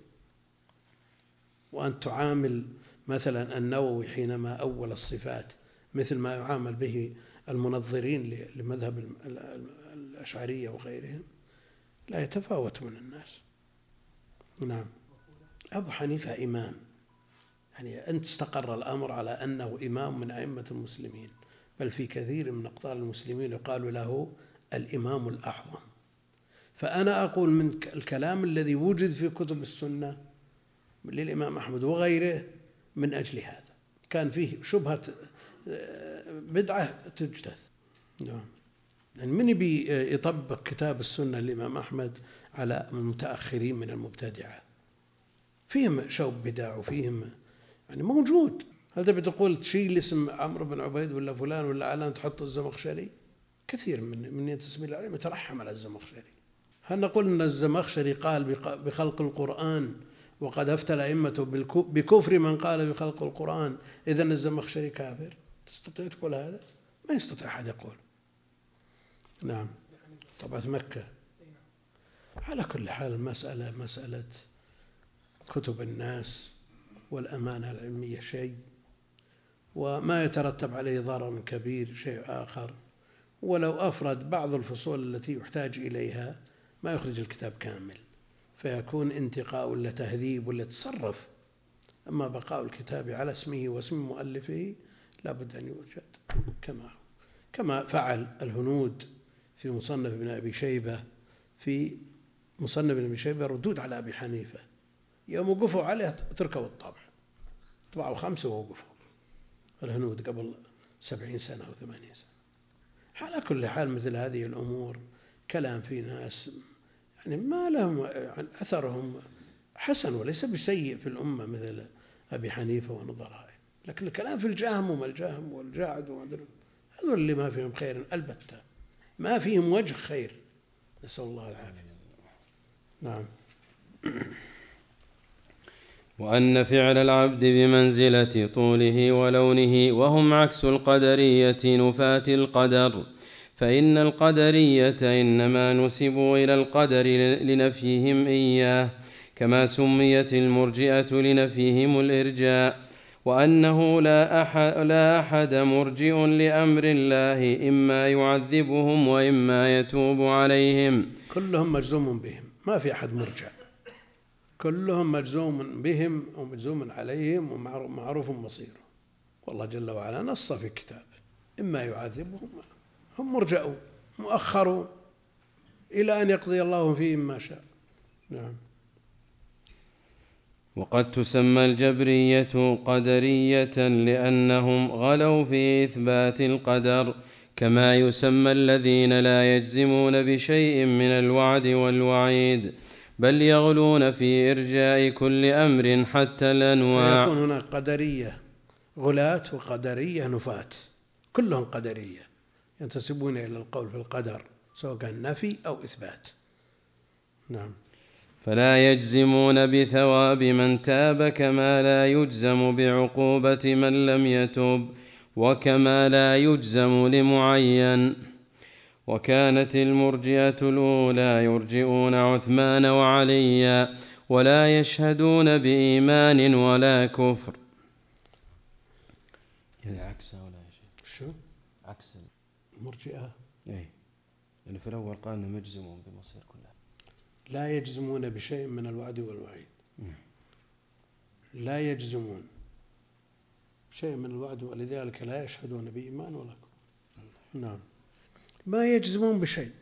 وأن تعامل مثلا النووي حينما أول الصفات مثل ما يعامل به المنظرين لمذهب الأشعرية وغيرهم لا يتفاوت من الناس. نعم. أبو حنيفة إمام، يعني أنت استقر الأمر على أنه إمام من أئمة المسلمين، بل في كثير من أقطار المسلمين يقال له الإمام الأعظم. فأنا أقول من الكلام الذي وجد في كتب السنة للإمام أحمد وغيره من أجل هذا كان فيه شبهة بدعة تجتث. يعني من يبي يطبق كتاب السنة للإمام أحمد على المتأخرين من المبتدعة؟ فيهم شوب بدع وفيهم يعني موجود. هل تبي تقول تشيل اسم عمرو بن عبيد ولا فلان ولا علان تحط الزمخشري؟ كثير من ينتسب إلى العلم يترحم على الزمخشري. هل نقول أن الزمخشري قال بخلق القرآن وقد أفتى الأئمة بكفر من قال بخلق القرآن، إذن الزمخشري كافر؟ تستطيع تقول هذا؟ ما يستطيع أحد يقول. نعم. طبعا مكة. على كل حال المسألة مسألة كتب الناس والأمانة العلمية شيء، وما يترتب عليه ضرر كبير شيء آخر. ولو أفرد بعض الفصول التي يحتاج إليها ما يخرج الكتاب كامل، فيكون انتقاء ولا تهذيب ولا تصرف. أما بقاء الكتاب على اسمه واسم مؤلفه لا بد أن يوجد كما فعل الهنود في مصنف ابن أبي شيبة. في مصنف ابن أبي شيبة ردود على أبي حنيفة، يوم وقفوا عليه تركوا الطبع، طبعوا 5 ووقفوا الهنود قبل 70 سنة أو 80 سنة. على كل حال مثل هذه الأمور كلام في ناس يعني ما لهم أثرهم حسن وليس بسيء في الأمة مثل أبي حنيفة ونظرائه، لكن الكلام في الجهم وما الجهم والجاعد هذول اللي ما فيهم خير البتة، ما فيهم وجه خير، نسأل الله العافية. نعم. وأن فعل العبد بمنزلة طوله ولونه، وهم عكس القدرية نفاة القدر، فإن القدرية إنما نسبوا إلى القدر لنفيهم إياه، كما سميت المرجئة لنفيهم الإرجاء، وأنه لا أحد مرجئ لأمر الله، إما يعذبهم وإما يتوب عليهم. كلهم مجزوم بهم، ما في أحد مرجع، كلهم مجزوم بهم ومجزوم عليهم ومعروف مصيره. والله جل وعلا نص في كتابه إما يعذبهم، هم مرجعوا مؤخروا إلى أن يقضي الله فيهم ما شاء. نعم. وقد تسمى الجبرية قدرية لأنهم غلوا في إثبات القدر، كما يسمى الذين لا يجزمون بشيء من الوعد والوعيد، بل يغلون في إرجاء كل أمر حتى الأنواع. فيكون هناك قدرية غلاة وقدرية نفاة، كلهم قدرية ينتسبون إلى القول في القدر سواء كان نفي أو إثبات. نعم. فلا يجزمون بثواب من تاب، كما لا يجزم بعقوبة من لم يتب، وكما لا يجزم لمعين. وكانت المرجئة الأولى يرجئون عثمان وعليا، ولا يشهدون بإيمان ولا كفر. يعني عكسها ولا شيء. شو؟ عكس المرجئة. إيه، لأنه في الأول قال أنهم يجزمون بمصير كلها. لا يجزمون بشيء من الوعد والوعيد. لا يجزمون شيء من الوعد، ولذلك لا يشهدون بإيمان ولا كفر. نعم. ما يجزمون بشيء،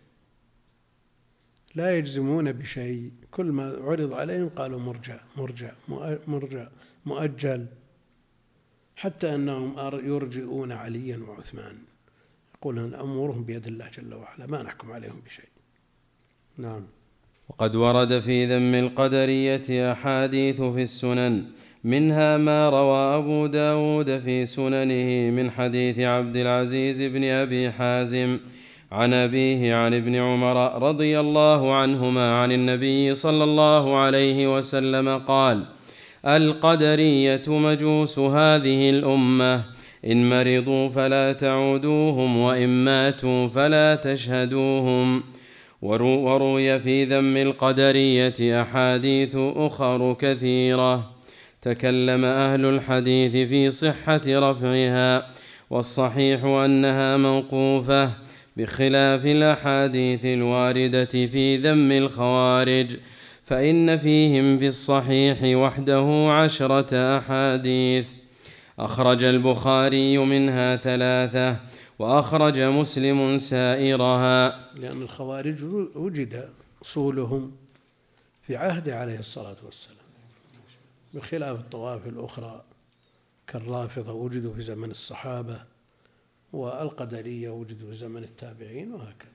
لا يجزمون بشيء، كل ما عرض عليهم قالوا مرجع مرجع مرجع مؤجل، حتى أنهم يرجئون عليا وعثمان، يقولون أمورهم بيد الله جل وعلا ما نحكم عليهم بشيء. نعم. وقد ورد في ذم القدرية أحاديث في السنن، منها ما روى أبو داود في سننه من حديث عبد العزيز بن أبي حازم عن أبيه عن ابن عمر رضي الله عنهما عن النبي صلى الله عليه وسلم قال: القدرية مجوس هذه الأمة، إن مرضوا فلا تعودوهم، وإن ماتوا فلا تشهدوهم. وروي في ذم القدرية أحاديث أخر كثيرة تكلم أهل الحديث في صحة رفعها، والصحيح أنها موقوفة بخلاف الأحاديث الواردة في ذم الخوارج، فإن فيهم في الصحيح وحده 10 أحاديث، أخرج البخاري منها 3 وأخرج مسلم سائرها. لأن الخوارج وجد أصولهم في عهد عليه الصلاة والسلام، بخلاف الطوائف الأخرى كالرافضة وجدوا في زمن الصحابة، والقدرية وجدوا في زمن التابعين، وهكذا.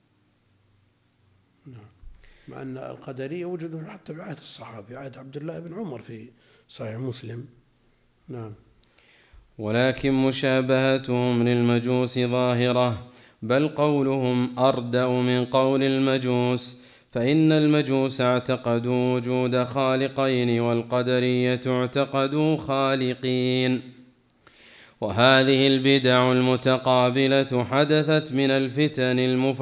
نعم. مع أن القدرية وجدوا حتى في عهد الصحابة، في عهد عبد الله بن عمر في صحيح مسلم. نعم. ولكن مشابهتهم للمجوس ظاهرة، بل قولهم أردأ من قول المجوس، فإن المجوس اعتقدوا وجود خالقين والقدرية اعتقدوا خالقين. وهذه البدع المتقابلة حدثت من الفتن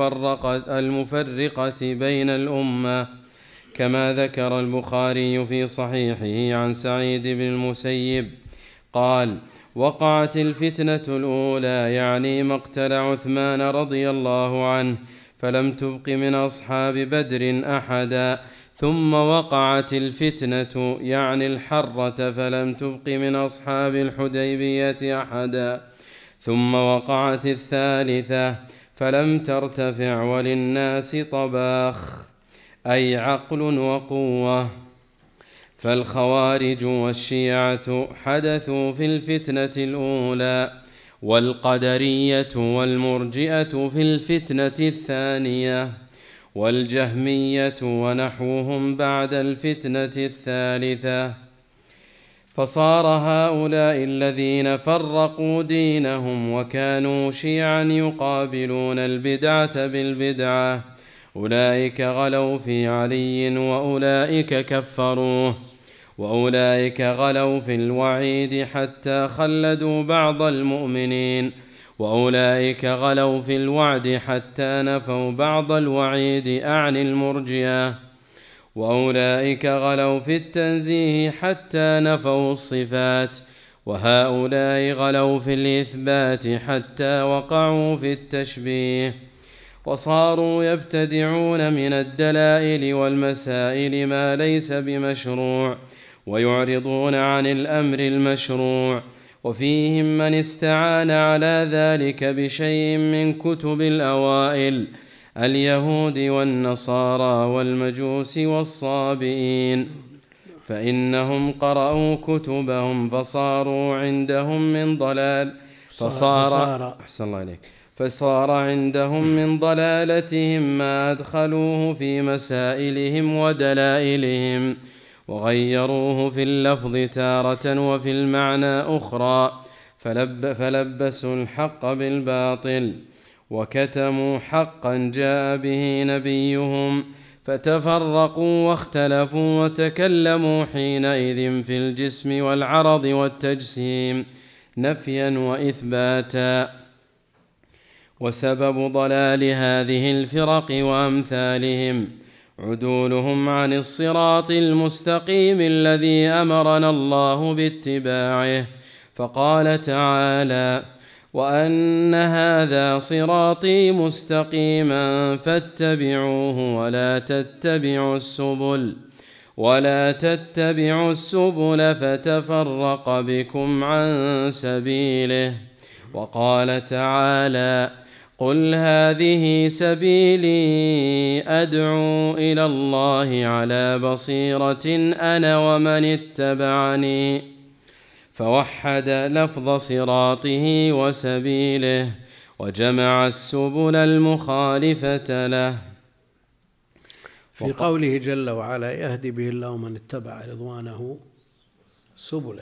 المفرقة بين الأمة، كما ذكر البخاري في صحيحه عن سعيد بن المسيب قال: وقعت الفتنة الأولى، يعني مقتل عثمان رضي الله عنه، فلم تبق من أصحاب بدر أحدا، ثم وقعت الفتنة يعني الحرة، فلم تبق من أصحاب الحديبية أحدا، ثم وقعت الثالثة فلم ترتفع وللناس طباخ، أي عقل وقوة. فالخوارج والشيعة حدثوا في الفتنة الأولى، والقدرية والمرجئة في الفتنة الثانية، والجهمية ونحوهم بعد الفتنة الثالثة. فصار هؤلاء الذين فرقوا دينهم وكانوا شيعا يقابلون البدعة بالبدعة، أولئك غلوا في علي وأولئك كفروه، وأولئك غلوا في الوعيد حتى خلدوا بعض المؤمنين، وأولئك غلوا في الوعد حتى نفوا بعض الوعيد أعني المرجئة، وأولئك غلوا في التنزيه حتى نفوا الصفات، وهؤلاء غلوا في الإثبات حتى وقعوا في التشبيه، وصاروا يبتدعون من الدلائل والمسائل ما ليس بمشروع، ويعرضون عن الأمر المشروع. وفيهم من استعان على ذلك بشيء من كتب الأوائل اليهود والنصارى والمجوس والصابئين، فإنهم قرأوا كتبهم فصاروا عندهم من ضلال فصار عندهم من ضلالتهم ما أدخلوه في مسائلهم ودلائلهم، وغيروه في اللفظ تارة وفي المعنى أخرى، فلبسوا الحق بالباطل، وكتموا حقا جاء به نبيهم، فتفرقوا واختلفوا وتكلموا حينئذ في الجسم والعرض والتجسيم نفيا وإثباتا. وسبب ضلال هذه الفرق وأمثالهم عدولهم عن الصراط المستقيم الذي أمرنا الله باتباعه، فقال تعالى: وأن هذا صراطي مستقيما فاتبعوه ولا تتبعوا السبل فتفرق بكم عن سبيله. وقال تعالى: قل هذه سبيلي أدعو إلى الله على بصيرة أنا ومن اتبعني، فوحد لفظ صراطه وسبيله، وجمع السبل المخالفة له. في قوله جل وعلا: يهدي به الله من اتبع رضوانه سبل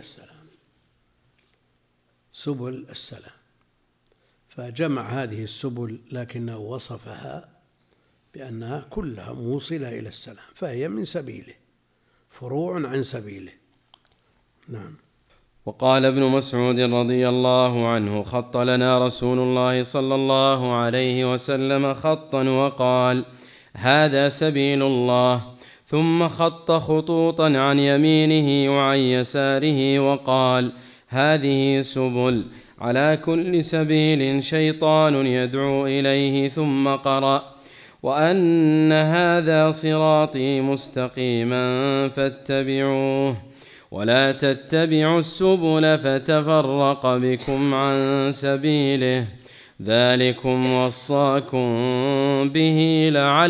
السلام، فجمع هذه السبل لكنه وصفها بأنها كلها موصلة إلى السلام، فهي من سبيله، فروع عن سبيله. نعم. وقال ابن مسعود رضي الله عنه: خط لنا رسول الله صلى الله عليه وسلم خطا وقال: هذا سبيل الله، ثم خط خطوطا عن يمينه وعن يساره وقال: هذه سبل، على كل سبيل شيطان يدعو إليه، ثم قرأ: وأن هذا صراطي مستقيما فاتبعوه ولا تتبعوا السبل فتفرق بكم عن سبيله، ذلكم وصاكم به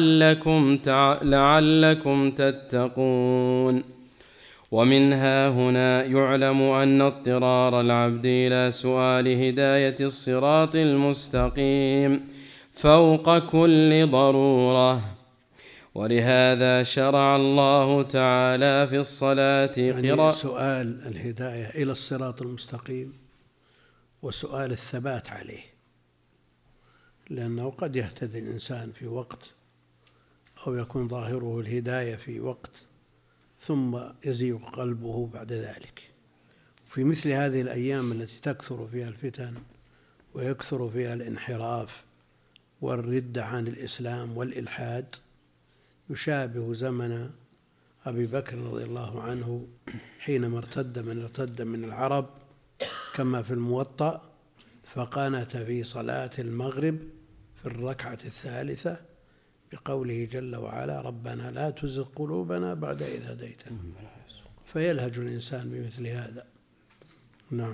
لعلكم تتقون. ومنها هنا يعلم أن اضطرار العبد إلى سؤال هداية الصراط المستقيم فوق كل ضرورة، ولهذا شرع الله تعالى في الصلاة يعني سؤال الهداية إلى الصراط المستقيم وسؤال الثبات عليه، لأنه قد يهتدي الإنسان في وقت أو يكون ظاهره الهداية في وقت ثم يزيغ قلبه بعد ذلك. في مثل هذه الأيام التي تكثر فيها الفتن ويكثر فيها الانحراف والردة عن الإسلام والإلحاد، يشابه زمن أبي بكر رضي الله عنه حينما ارتد من العرب كما في الموطأ، فقنت في صلاة المغرب في الركعة الثالثة بقوله جل وعلا: ربنا لا تزغ قلوبنا بعد إذ هديتنا. فيلهج الإنسان بمثل هذا. نعم.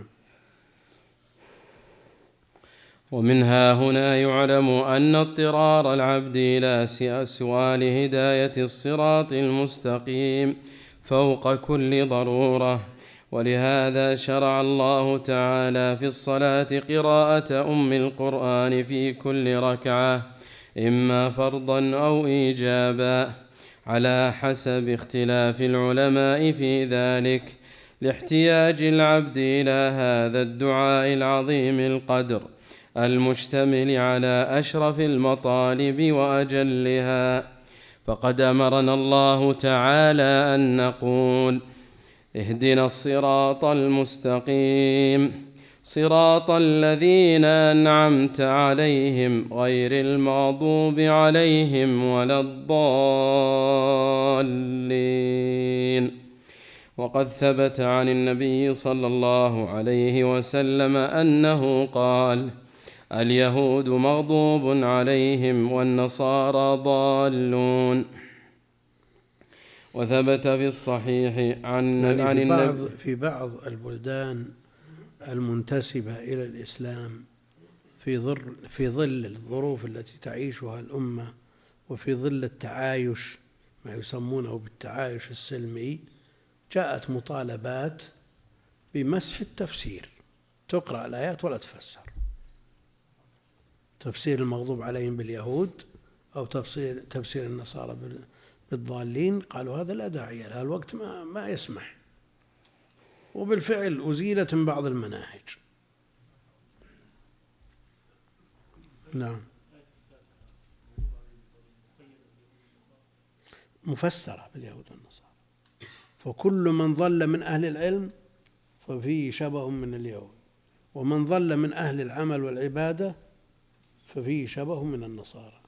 ومنها هنا يعلم أن اضطرار العبد إلى سؤال هداية الصراط المستقيم فوق كل ضرورة، ولهذا شرع الله تعالى في الصلاة قراءة أم القرآن في كل ركعة، إما فرضا أو إيجابا، على حسب اختلاف العلماء في ذلك، لاحتياج العبد إلى هذا الدعاء العظيم القدر المشتمل على أشرف المطالب وأجلها. فقد أمرنا الله تعالى أن نقول: اهدنا الصراط المستقيم صراط الذين أنعمت عليهم غير المغضوب عليهم ولا الضالين. وقد ثبت عن النبي صلى الله عليه وسلم أنه قال: اليهود مغضوب عليهم والنصارى ضالون. وثبت في الصحيح عن النبي في بعض البلدان المنتسبة إلى الإسلام في ظل الظروف التي تعيشها الأمة وفي ظل التعايش ما يسمونه بالتعايش السلمي، جاءت مطالبات بمسح التفسير، تقرأ الآيات ولا تفسر، تفسير المغضوب عليهم باليهود أو تفسير النصارى بالضالين. قالوا هذا لا داعي له، الوقت ما يسمح. وبالفعل أزيلت من بعض المناهج. نعم. مفسرة باليهود والنصارى، فكل من ضل من أهل العلم ففيه شبه من اليهود، ومن ضل من أهل العمل والعبادة ففيه شبه من النصارى.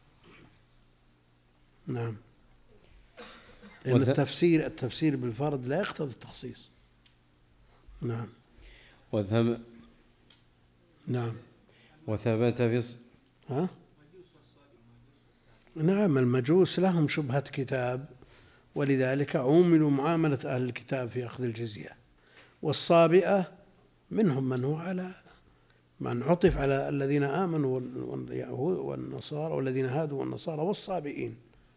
نعم. لأن التفسير بالفرد لا يقتضي التخصيص. نعم. نعم. وثبت في نعم، المجوس لهم شبهة كتاب، ولذلك عوملوا معاملة أهل الكتاب في أخذ الجزية. والصابئة منهم من هو على من عطف على الذين آمنوا والنصارى والذين هادوا والنصارى والصابئين.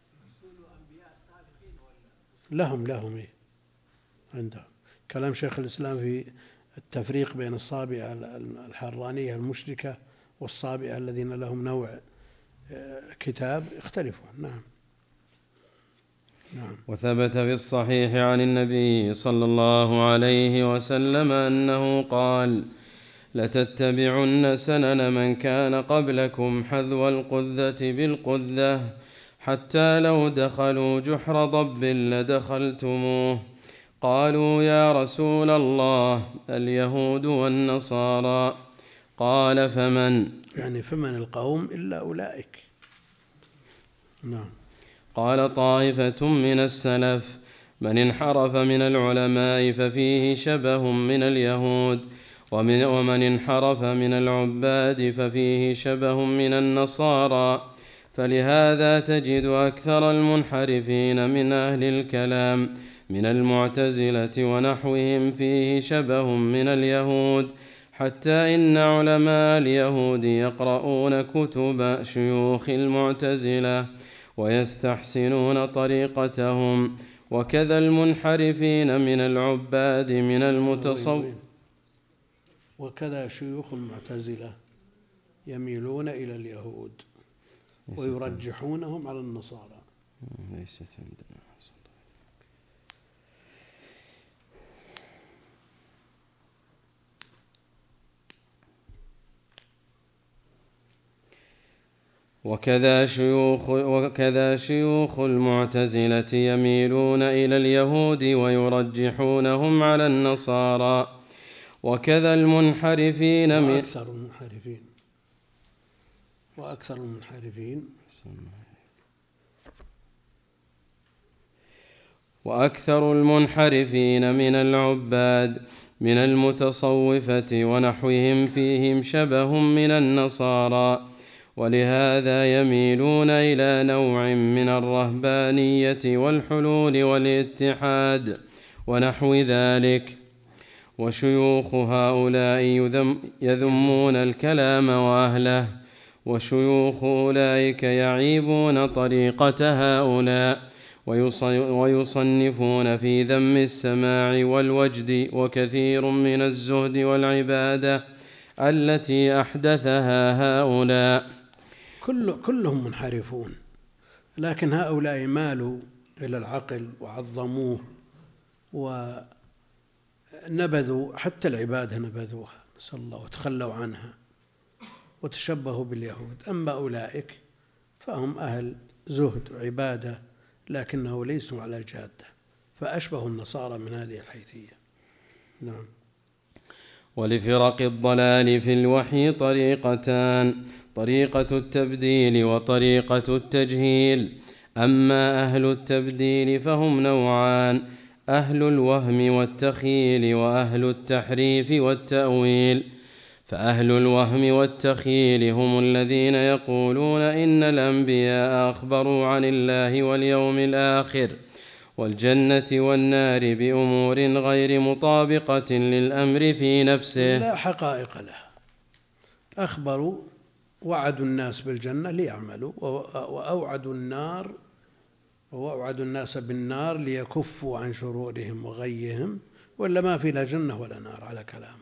لهم عندهم كلام شيخ الإسلام في التفريق بين الصابئة الحرانية المشركة والصابئة الذين لهم نوع كتاب يختلفون. نعم. وثبت في الصحيح عن النبي صلى الله عليه وسلم أنه قال: لتتبعن سنن من كان قبلكم حذو القذة بالقذة، حتى لو دخلوا جحر ضب لدخلتموه. قالوا: يا رسول الله، اليهود والنصارى. قال: فمن؟ يعني فمن القوم إلا أولئك. نعم. قال: طائفة من السلف: من انحرف من العلماء ففيه شبه من اليهود، ومن انحرف من العباد ففيه شبه من النصارى. فلهذا تجد أكثر المنحرفين من أهل الكلام من المعتزلة ونحوهم فيه شبه من اليهود، حتى إن علماء اليهود يقرؤون كتب شيوخ المعتزلة ويستحسنون طريقتهم، وكذا المنحرفين من العباد من المتصوف. وكذا شيوخ المعتزلة يميلون إلى اليهود ويرجحونهم على النصارى. ليست عندنا. وكذا شيوخ المعتزلة يميلون إلى اليهود ويرجحونهم على النصارى، وكذا المنحرفين وأكثر المنحرفين من العباد من المتصوفة ونحوهم فيهم شبه من النصارى، ولهذا يميلون إلى نوع من الرهبانية والحلول والاتحاد ونحو ذلك. وشيوخ هؤلاء يذمون الكلام وأهله، وشيوخ أولئك يعيبون طريقة هؤلاء ويصنفون في ذم السماع والوجد وكثير من الزهد والعبادة التي أحدثها هؤلاء. كلهم منحرفون، لكن هؤلاء مالوا إلى العقل وعظموه ونبذوا حتى العبادة، نبذوها نسأل الله وتخلوا عنها وتشبهوا باليهود. أما أولئك فهم أهل زهد وعبادة لكنه ليسوا على الجادة، فأشبه النصارى من هذه الحيثية. نعم. ولفرق الضلال في الوحي طريقتان: طريقة التبديل وطريقة التجهيل. أما أهل التبديل فهم نوعان: أهل الوهم والتخيل وأهل التحريف والتأويل. فأهل الوهم والتخيل هم الذين يقولون إن الأنبياء أخبروا عن الله واليوم الآخر والجنة والنار بأمور غير مطابقة للأمر في نفسه، لا حقائق لها. أخبروا، وعدوا الناس بالجنة ليعملوا، وأوعدوا الناس بالنار ليكفوا عن شرورهم وغيهم، ولا ما في لا جنة ولا نار على كلامهم.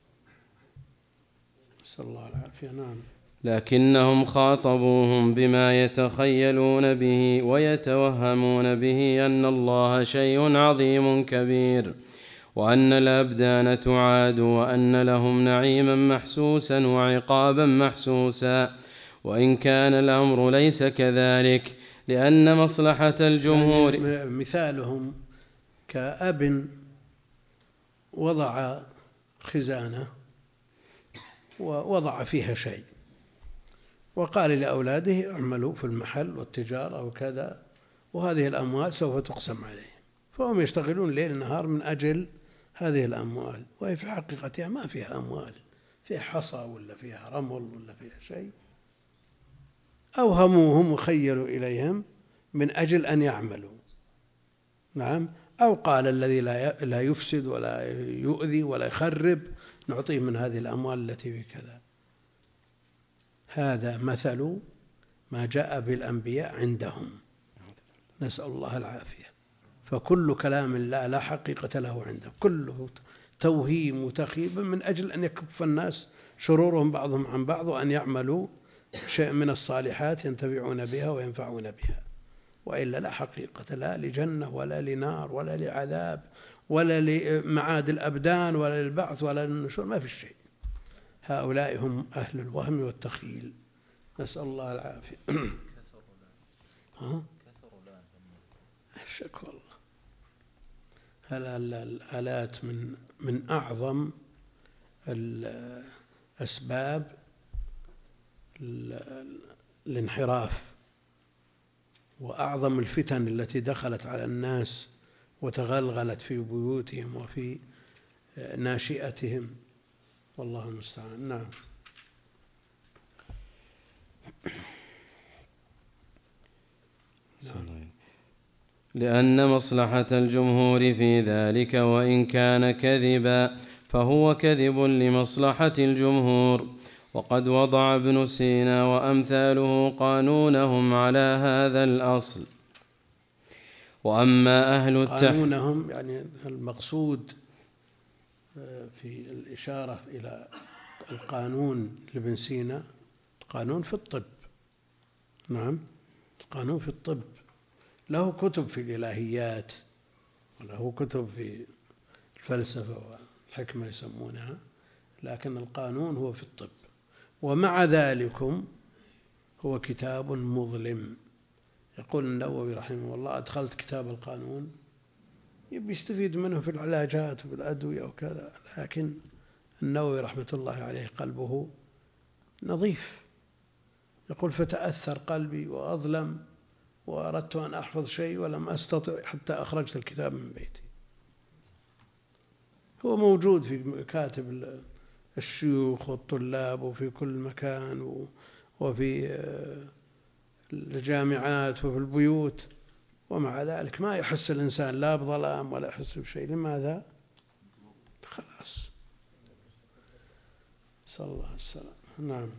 نسأل الله العافية. نعم. لكنهم خاطبوهم بما يتخيلون به ويتوهمون به أن الله شيء عظيم كبير، وأن الأبدان تعاد، وأن لهم نعيما محسوسا وعقابا محسوسا، وإن كان الأمر ليس كذلك، لأن مصلحة الجمهور يعني مثالهم كأب وضع خزانة ووضع فيها شيء وقال لأولاده اعملوا في المحل والتجارة وكذا، وهذه الأموال سوف تقسم عليهم، فهم يشتغلون ليل نهار من أجل هذه الأموال، وهي في حقيقتها ما فيها أموال، فيها حصى ولا فيها رمل ولا فيها شيء. أوهموهم وخيلوا إليهم من أجل أن يعملوا. نعم. أو قال الذي لا يفسد ولا يؤذي ولا يخرب نعطيه من هذه الأموال التي في كذا. هذا مثل ما جاء بالأنبياء عندهم، نسأل الله العافية. فكل كلام لا حقيقة له عندهم، كله توهيم وتخيب من أجل أن يكف الناس شرورهم بعضهم عن بعض، وأن يعملوا شيء من الصالحات ينتفعون بها وينفعون بها، وإلا لا حقيقة لا لجنة ولا لنار ولا لعذاب ولا لمعاد الأبدان ولا للبعث ولا للنشور، ما في شيء. هؤلاء هم أهل الوهم والتخيل، نسأل الله العافية. الشك والله. الآلات من أعظم الأسباب الانحراف وأعظم الفتن التي دخلت على الناس وتغلغلت في بيوتهم وفي ناشئتهم والله المستعان. نعم. لأن مصلحة الجمهور في ذلك وإن كان كذبا فهو كذب لمصلحة الجمهور. وقد وضع ابن سينا وأمثاله قانونهم على هذا الأصل. وأما أهل قانونهم يعني المقصود في الإشارة إلى القانون لابن سينا قانون في الطب. نعم، قانون في الطب، له كتب في الإلهيات وله كتب في الفلسفة والحكمة يسمونها، لكن القانون هو في الطب. ومع ذلك هو كتاب مظلم. يقول النووي رحمه الله: أدخلت كتاب القانون يبي يستفيد منه في العلاجات وفي الأدوية وكذا، لكن النووي رحمة الله عليه قلبه نظيف. يقول: فتأثر قلبي وأظلم وأردت أن أحفظ شيء ولم أستطع حتى أخرجت الكتاب من بيتي. هو موجود في مكاتب الشيوخ والطلاب وفي كل مكان وفي الجامعات وفي البيوت، ومع ذلك ما يحس الإنسان لا بظلام ولا يحس بشيء. لماذا؟ خلاص، صلى الله عليه وسلم. نعم.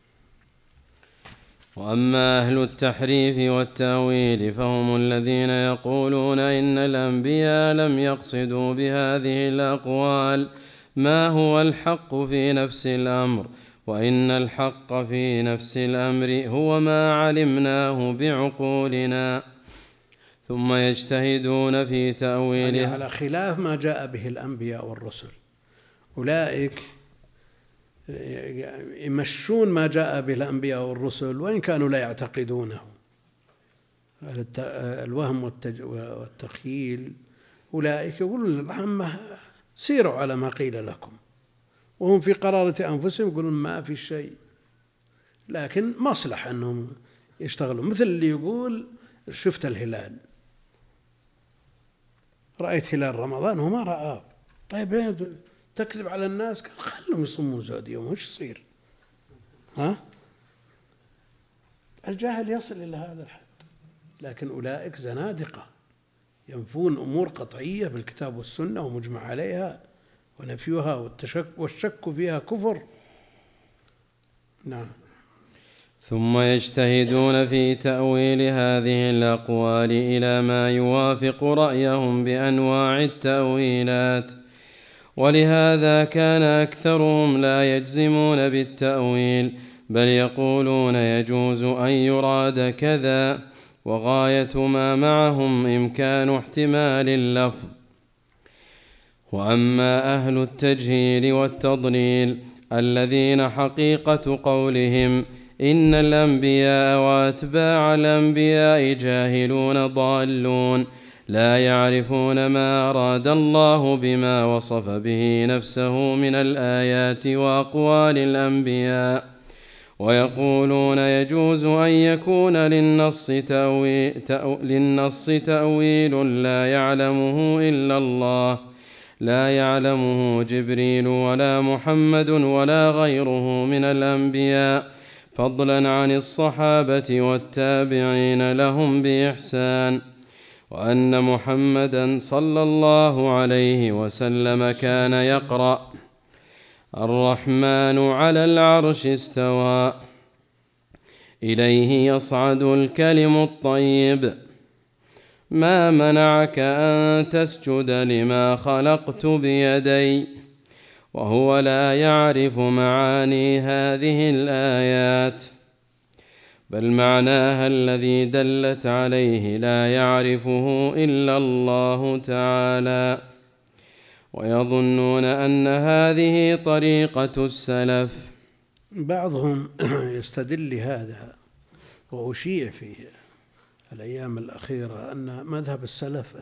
وأما أهل التحريف والتأويل فهم الذين يقولون إن الأنبياء لم يقصدوا بهذه الأقوال ما هو الحق في نفس الأمر، وإن الحق في نفس الأمر هو ما علمناه بعقولنا، ثم يجتهدون في تأويله يعني على خلاف ما جاء به الأنبياء والرسل. أولئك يمشون ما جاء به الأنبياء والرسل وإن كانوا لا يعتقدونه. الوهم والتخيل، أولئك يقولون العامة سيروا على ما قيل لكم، وهم في قرارة أنفسهم يقولون ما في شيء، لكن مصلح أنهم يشتغلوا. مثل اللي يقول شفت الهلال، رأيت هلال رمضان وما رآه، طيب تكذب على الناس؟ قال خلهم يصومون زود يوم، وش يصير؟ الجاهل يصل إلى هذا الحد. لكن أولئك زنادقة ينفون أمور قطعية بالكتاب والسنة ومجمع عليها، ونفيها والشك فيها كفر. نعم. ثم يجتهدون في تأويل هذه الأقوال إلى ما يوافق رأيهم بأنواع التأويلات. ولهذا كان أكثرهم لا يجزمون بالتأويل، بل يقولون يجوز أن يراد كذا، وغاية ما معهم إمكان احتمال اللفظ. وأما أهل التجهيل والتضليل الذين حقيقة قولهم إن الأنبياء وأتباع الأنبياء جاهلون ضالون لا يعرفون ما أراد الله بما وصف به نفسه من الآيات وأقوال الأنبياء، ويقولون يجوز أن يكون للنص تأويل لا يعلمه إلا الله، لا يعلمه جبريل ولا محمد ولا غيره من الأنبياء، فضلا عن الصحابة والتابعين لهم بإحسان. وأن محمدا صلى الله عليه وسلم كان يقرأ الرحمن على العرش استوى إليه يصعد الكلم الطيب ما منعك أن تسجد لما خلقت بيدي، وهو لا يعرف معاني هذه الآيات، بل معناها الذي دلت عليه لا يعرفه إلا الله تعالى، ويظنون أن هذه طريقة السلف. بعضهم يستدل لهذا، وأشيع في الأيام الأخيرة أن مذهب السلف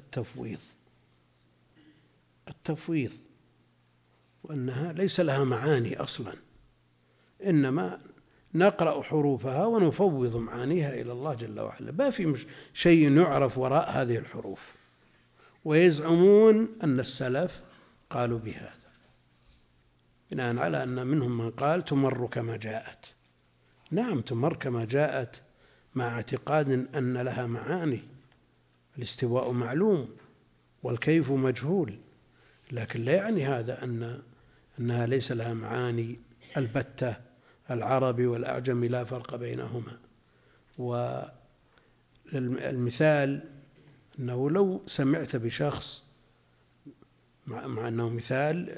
التفويض، وأنها ليس لها معاني أصلا، إنما نقرأ حروفها ونفوض معانيها إلى الله جل وعلا، ما في شيء يعرف وراء هذه الحروف. ويزعمون أن السلف قالوا بهذا. بناء على أن منهم من قال تمر كما جاءت. نعم تمر كما جاءت مع اعتقاد أن لها معاني. الاستواء معلوم والكيف مجهول، لكن لا يعني هذا أنها ليس لها معاني البتة. العربي والأعجمي لا فرق بينهما. والمثال أنه لو سمعت بشخص، مع أنه مثال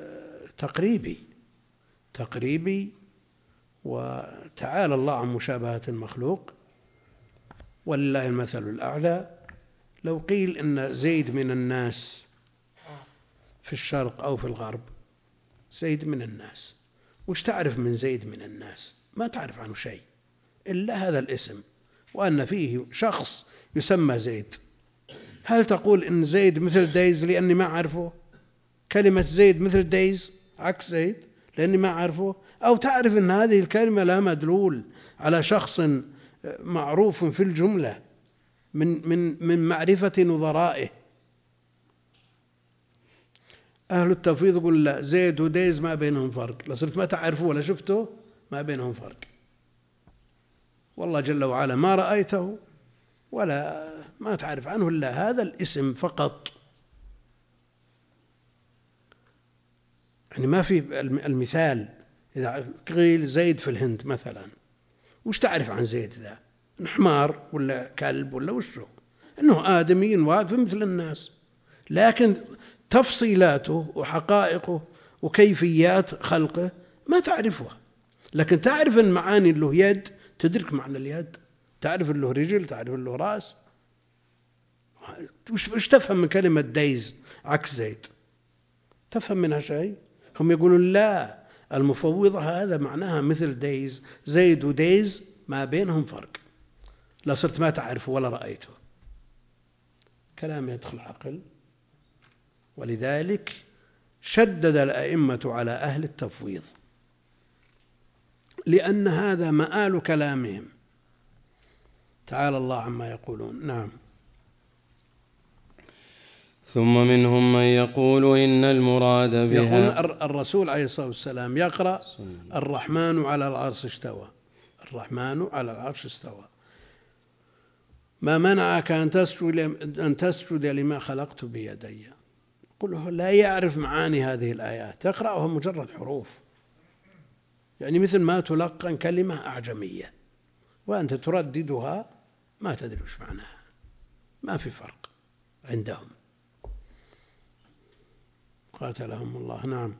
تقريبي وتعالى الله عن مشابهة المخلوق ولله المثل الأعلى، لو قيل إن زيد من الناس في الشرق أو في الغرب، زيد من الناس، وش تعرف من زيد من الناس؟ ما تعرف عنه شيء إلا هذا الاسم، وأن فيه شخص يسمى زيد. هل تقول إن زيد مثل دايز لأني ما أعرفه؟ كلمة زيد مثل دايز عكس زيد لأني ما أعرفه؟ أو تعرف أن هذه الكلمة لها مدلول على شخص معروف في الجملة من معرفة نظرائه؟ أهل التفويض يقول لا، زيد ودايز ما بينهم فرق، لا صرت ما تعرفه ولا شفته ما بينهم فرق. والله جل وعلا ما رأيته ولا ما تعرف عنه إلا هذا الاسم فقط. يعني ما في المثال. إذا قيل زيد في الهند مثلا، وش تعرف عن زيد ذا؟ حمار ولا كلب ولا وشه؟ إنه آدمي واقف مثل الناس، لكن تفصيلاته وحقائقه وكيفيات خلقه ما تعرفها. لكن تعرف أن معاني له يد، تدرك معنى اليد، تعرف أن له رجل، تعرف أن له رأس. وش تفهم من كلمة دايز عكس زيد؟ تفهم منها شيء؟ هم يقولون لا، المفوضة هذا معناها مثل دايز، زيد ودايز ما بينهم فرق، لا صرت ما تعرفه ولا رأيته. كلام يدخل عقل. ولذلك شدد الأئمة على أهل التفويض، لأن هذا مآل كلامهم. تعالى الله عما يقولون. نعم. ثم منهم من يقول إن المراد بها، يقول الرسول عليه الصلاة والسلام يقرأ الرحمن على العرش استوى، الرحمن على العرش استوى، ما منعك أن تسجد لما خلقت بيدي. قل لا يعرف معاني هذه الآيات، يقرأها مجرد حروف، يعني مثل ما تلقن كلمة أعجمية وأنت ترددها ما تدري وش معناها، ما في فرق عندهم. قاتلهم الله. نعم.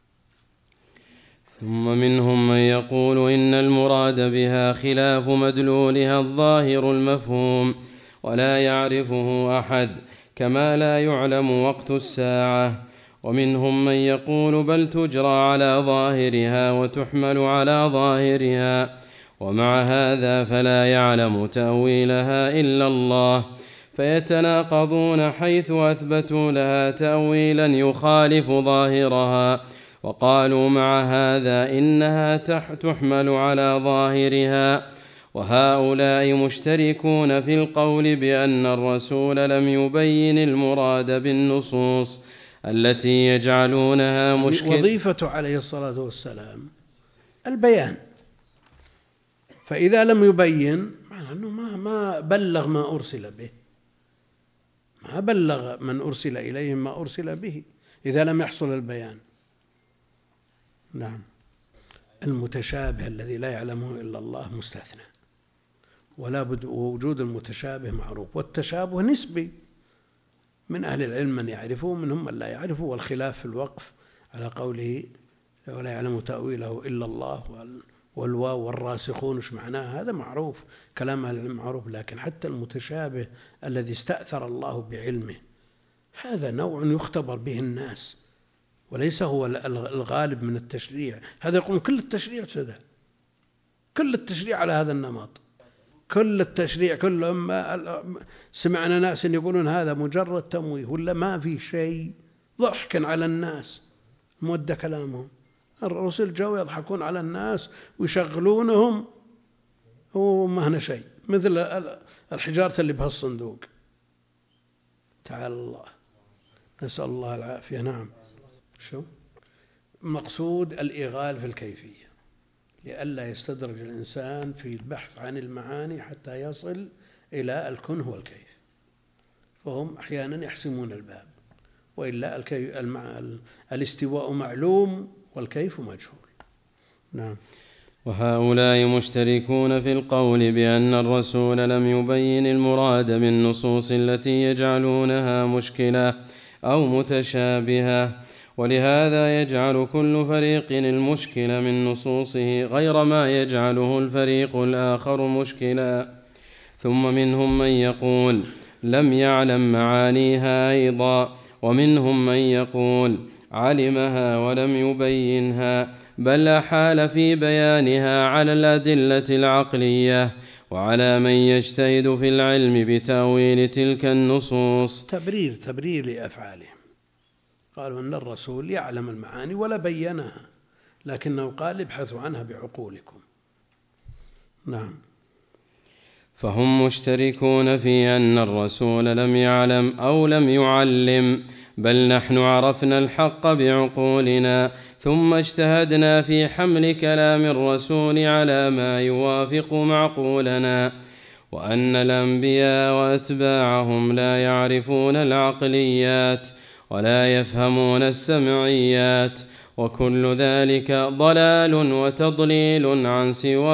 ثم منهم من يقول إن المراد بها خلاف مدلولها الظاهر المفهوم ولا يعرفه أحد، كما لا يعلم وقت الساعة. ومنهم من يقول بل تجرى على ظاهرها وتحمل على ظاهرها، ومع هذا فلا يعلم تأويلها إلا الله، فيتناقضون حيث أثبتوا لها تأويلا يخالف ظاهرها، وقالوا مع هذا إنها تحمل على ظاهرها. وهؤلاء مشتركون في القول بأن الرسول لم يبين المراد بالنصوص التي يجعلونها مشكلة. وظيفة عليه الصلاة والسلام البيان، فإذا لم يبين معناه أنه ما بلغ ما أرسل به، ما بلغ من أرسل إليهم ما أرسل به إذا لم يحصل البيان. نعم. المتشابه الذي لا يعلمه إلا الله مستثنى، ولا بد وجود المتشابه معروف، والتشابه نسبي، من أهل العلم من يعرفه منهم من لا يعرفه، والخلاف في الوقف على قوله ولا يعلم تأويله إلا الله، والواو والراسخون وش معناه، هذا معروف، كلام أهل العلم معروف. لكن حتى المتشابه الذي استأثر الله بعلمه هذا نوع يختبر به الناس، وليس هو الغالب من التشريع. هذا يقولون كل التشريع كذا، كل التشريع على هذا النمط، كل التشريع كله. سمعنا ناس يقولون هذا مجرد تمويه ولا ما في شيء، ضحكا على الناس مودة كلامهم. الرسل جاءوا يضحكون على الناس ويشغلونهم وما هنا شيء، مثل الحجارة اللي بهالصندوق. تعالى الله، نسأل الله العافية. نعم. شو مقصود الإغال في الكيفية لئلا يستدرج الإنسان في البحث عن المعاني حتى يصل إلى الكنه والكيف، فهم أحيانا يحسمون الباب، وإلا الاستواء معلوم والكيف مجهول. نعم. وهؤلاء مشتركون في القول بأن الرسول لم يبين المراد من النصوص التي يجعلونها مشكلة أو متشابهة، ولهذا يجعل كل فريق المشكل من نصوصه غير ما يجعله الفريق الآخر مشكلا. ثم منهم من يقول لم يعلم معانيها أيضا، ومنهم من يقول علمها ولم يبينها، بل أحال في بيانها على الأدلة العقلية وعلى من يجتهد في العلم بتأويل تلك النصوص. تبرير لأفعالهم. قالوا أن الرسول يعلم المعاني ولا بينها، لكنه قال ابحثوا عنها بعقولكم. نعم. فهم مشتركون في أن الرسول لم يعلم أو لم يعلم، بل نحن عرفنا الحق بعقولنا ثم اجتهدنا في حمل كلام الرسول على ما يوافق معقولنا، وأن الأنبياء وأتباعهم لا يعرفون العقليات ولا يفهمون السمعيات، وكل ذلك ضلال وتضليل عن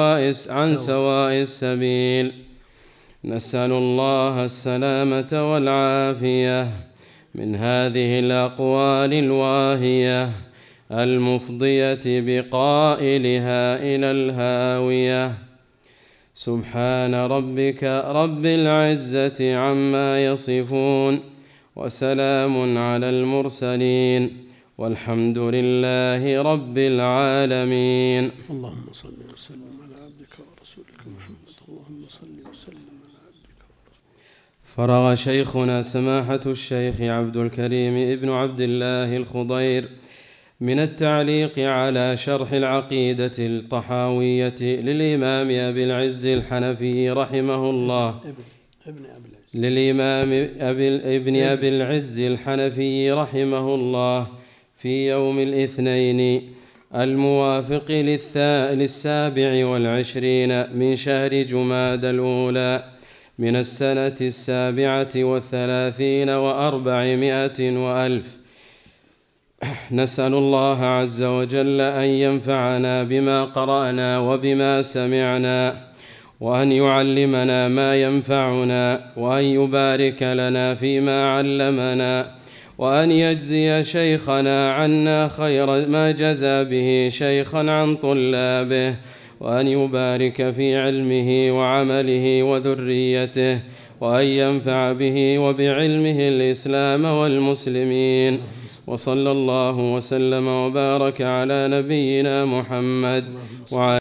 سواء السبيل. نسأل الله السلامة والعافية من هذه الأقوال الواهية المفضية بقائلها إلى الهاوية. سبحان ربك رب العزة عما يصفون، وسلام على المرسلين، والحمد لله رب العالمين. اللهم صل وسلم على عبدك ورسولك محمد. اللهم صل وسلم على عبدك ورسولك. فرغ شيخنا سماحة الشيخ عبد الكريم ابن عبد الله الخضير من التعليق على شرح العقيدة الطحاوية للإمام أبي العز الحنفي رحمه الله ابن أبي العز الحنفي رحمه الله في يوم الاثنين الموافق 27 من شهر جماد الأولى من السنة 37 و400 وألف. نسأل الله عز وجل أن ينفعنا بما قرأنا وبما سمعنا، وأن يعلمنا ما ينفعنا، وأن يبارك لنا فيما علمنا، وأن يجزي شيخنا عنا خير ما جزى به شيخا عن طلابه، وأن يبارك في علمه وعمله وذريته، وأن ينفع به وبعلمه الإسلام والمسلمين. وصلى الله وسلم وبارك على نبينا محمد وعلى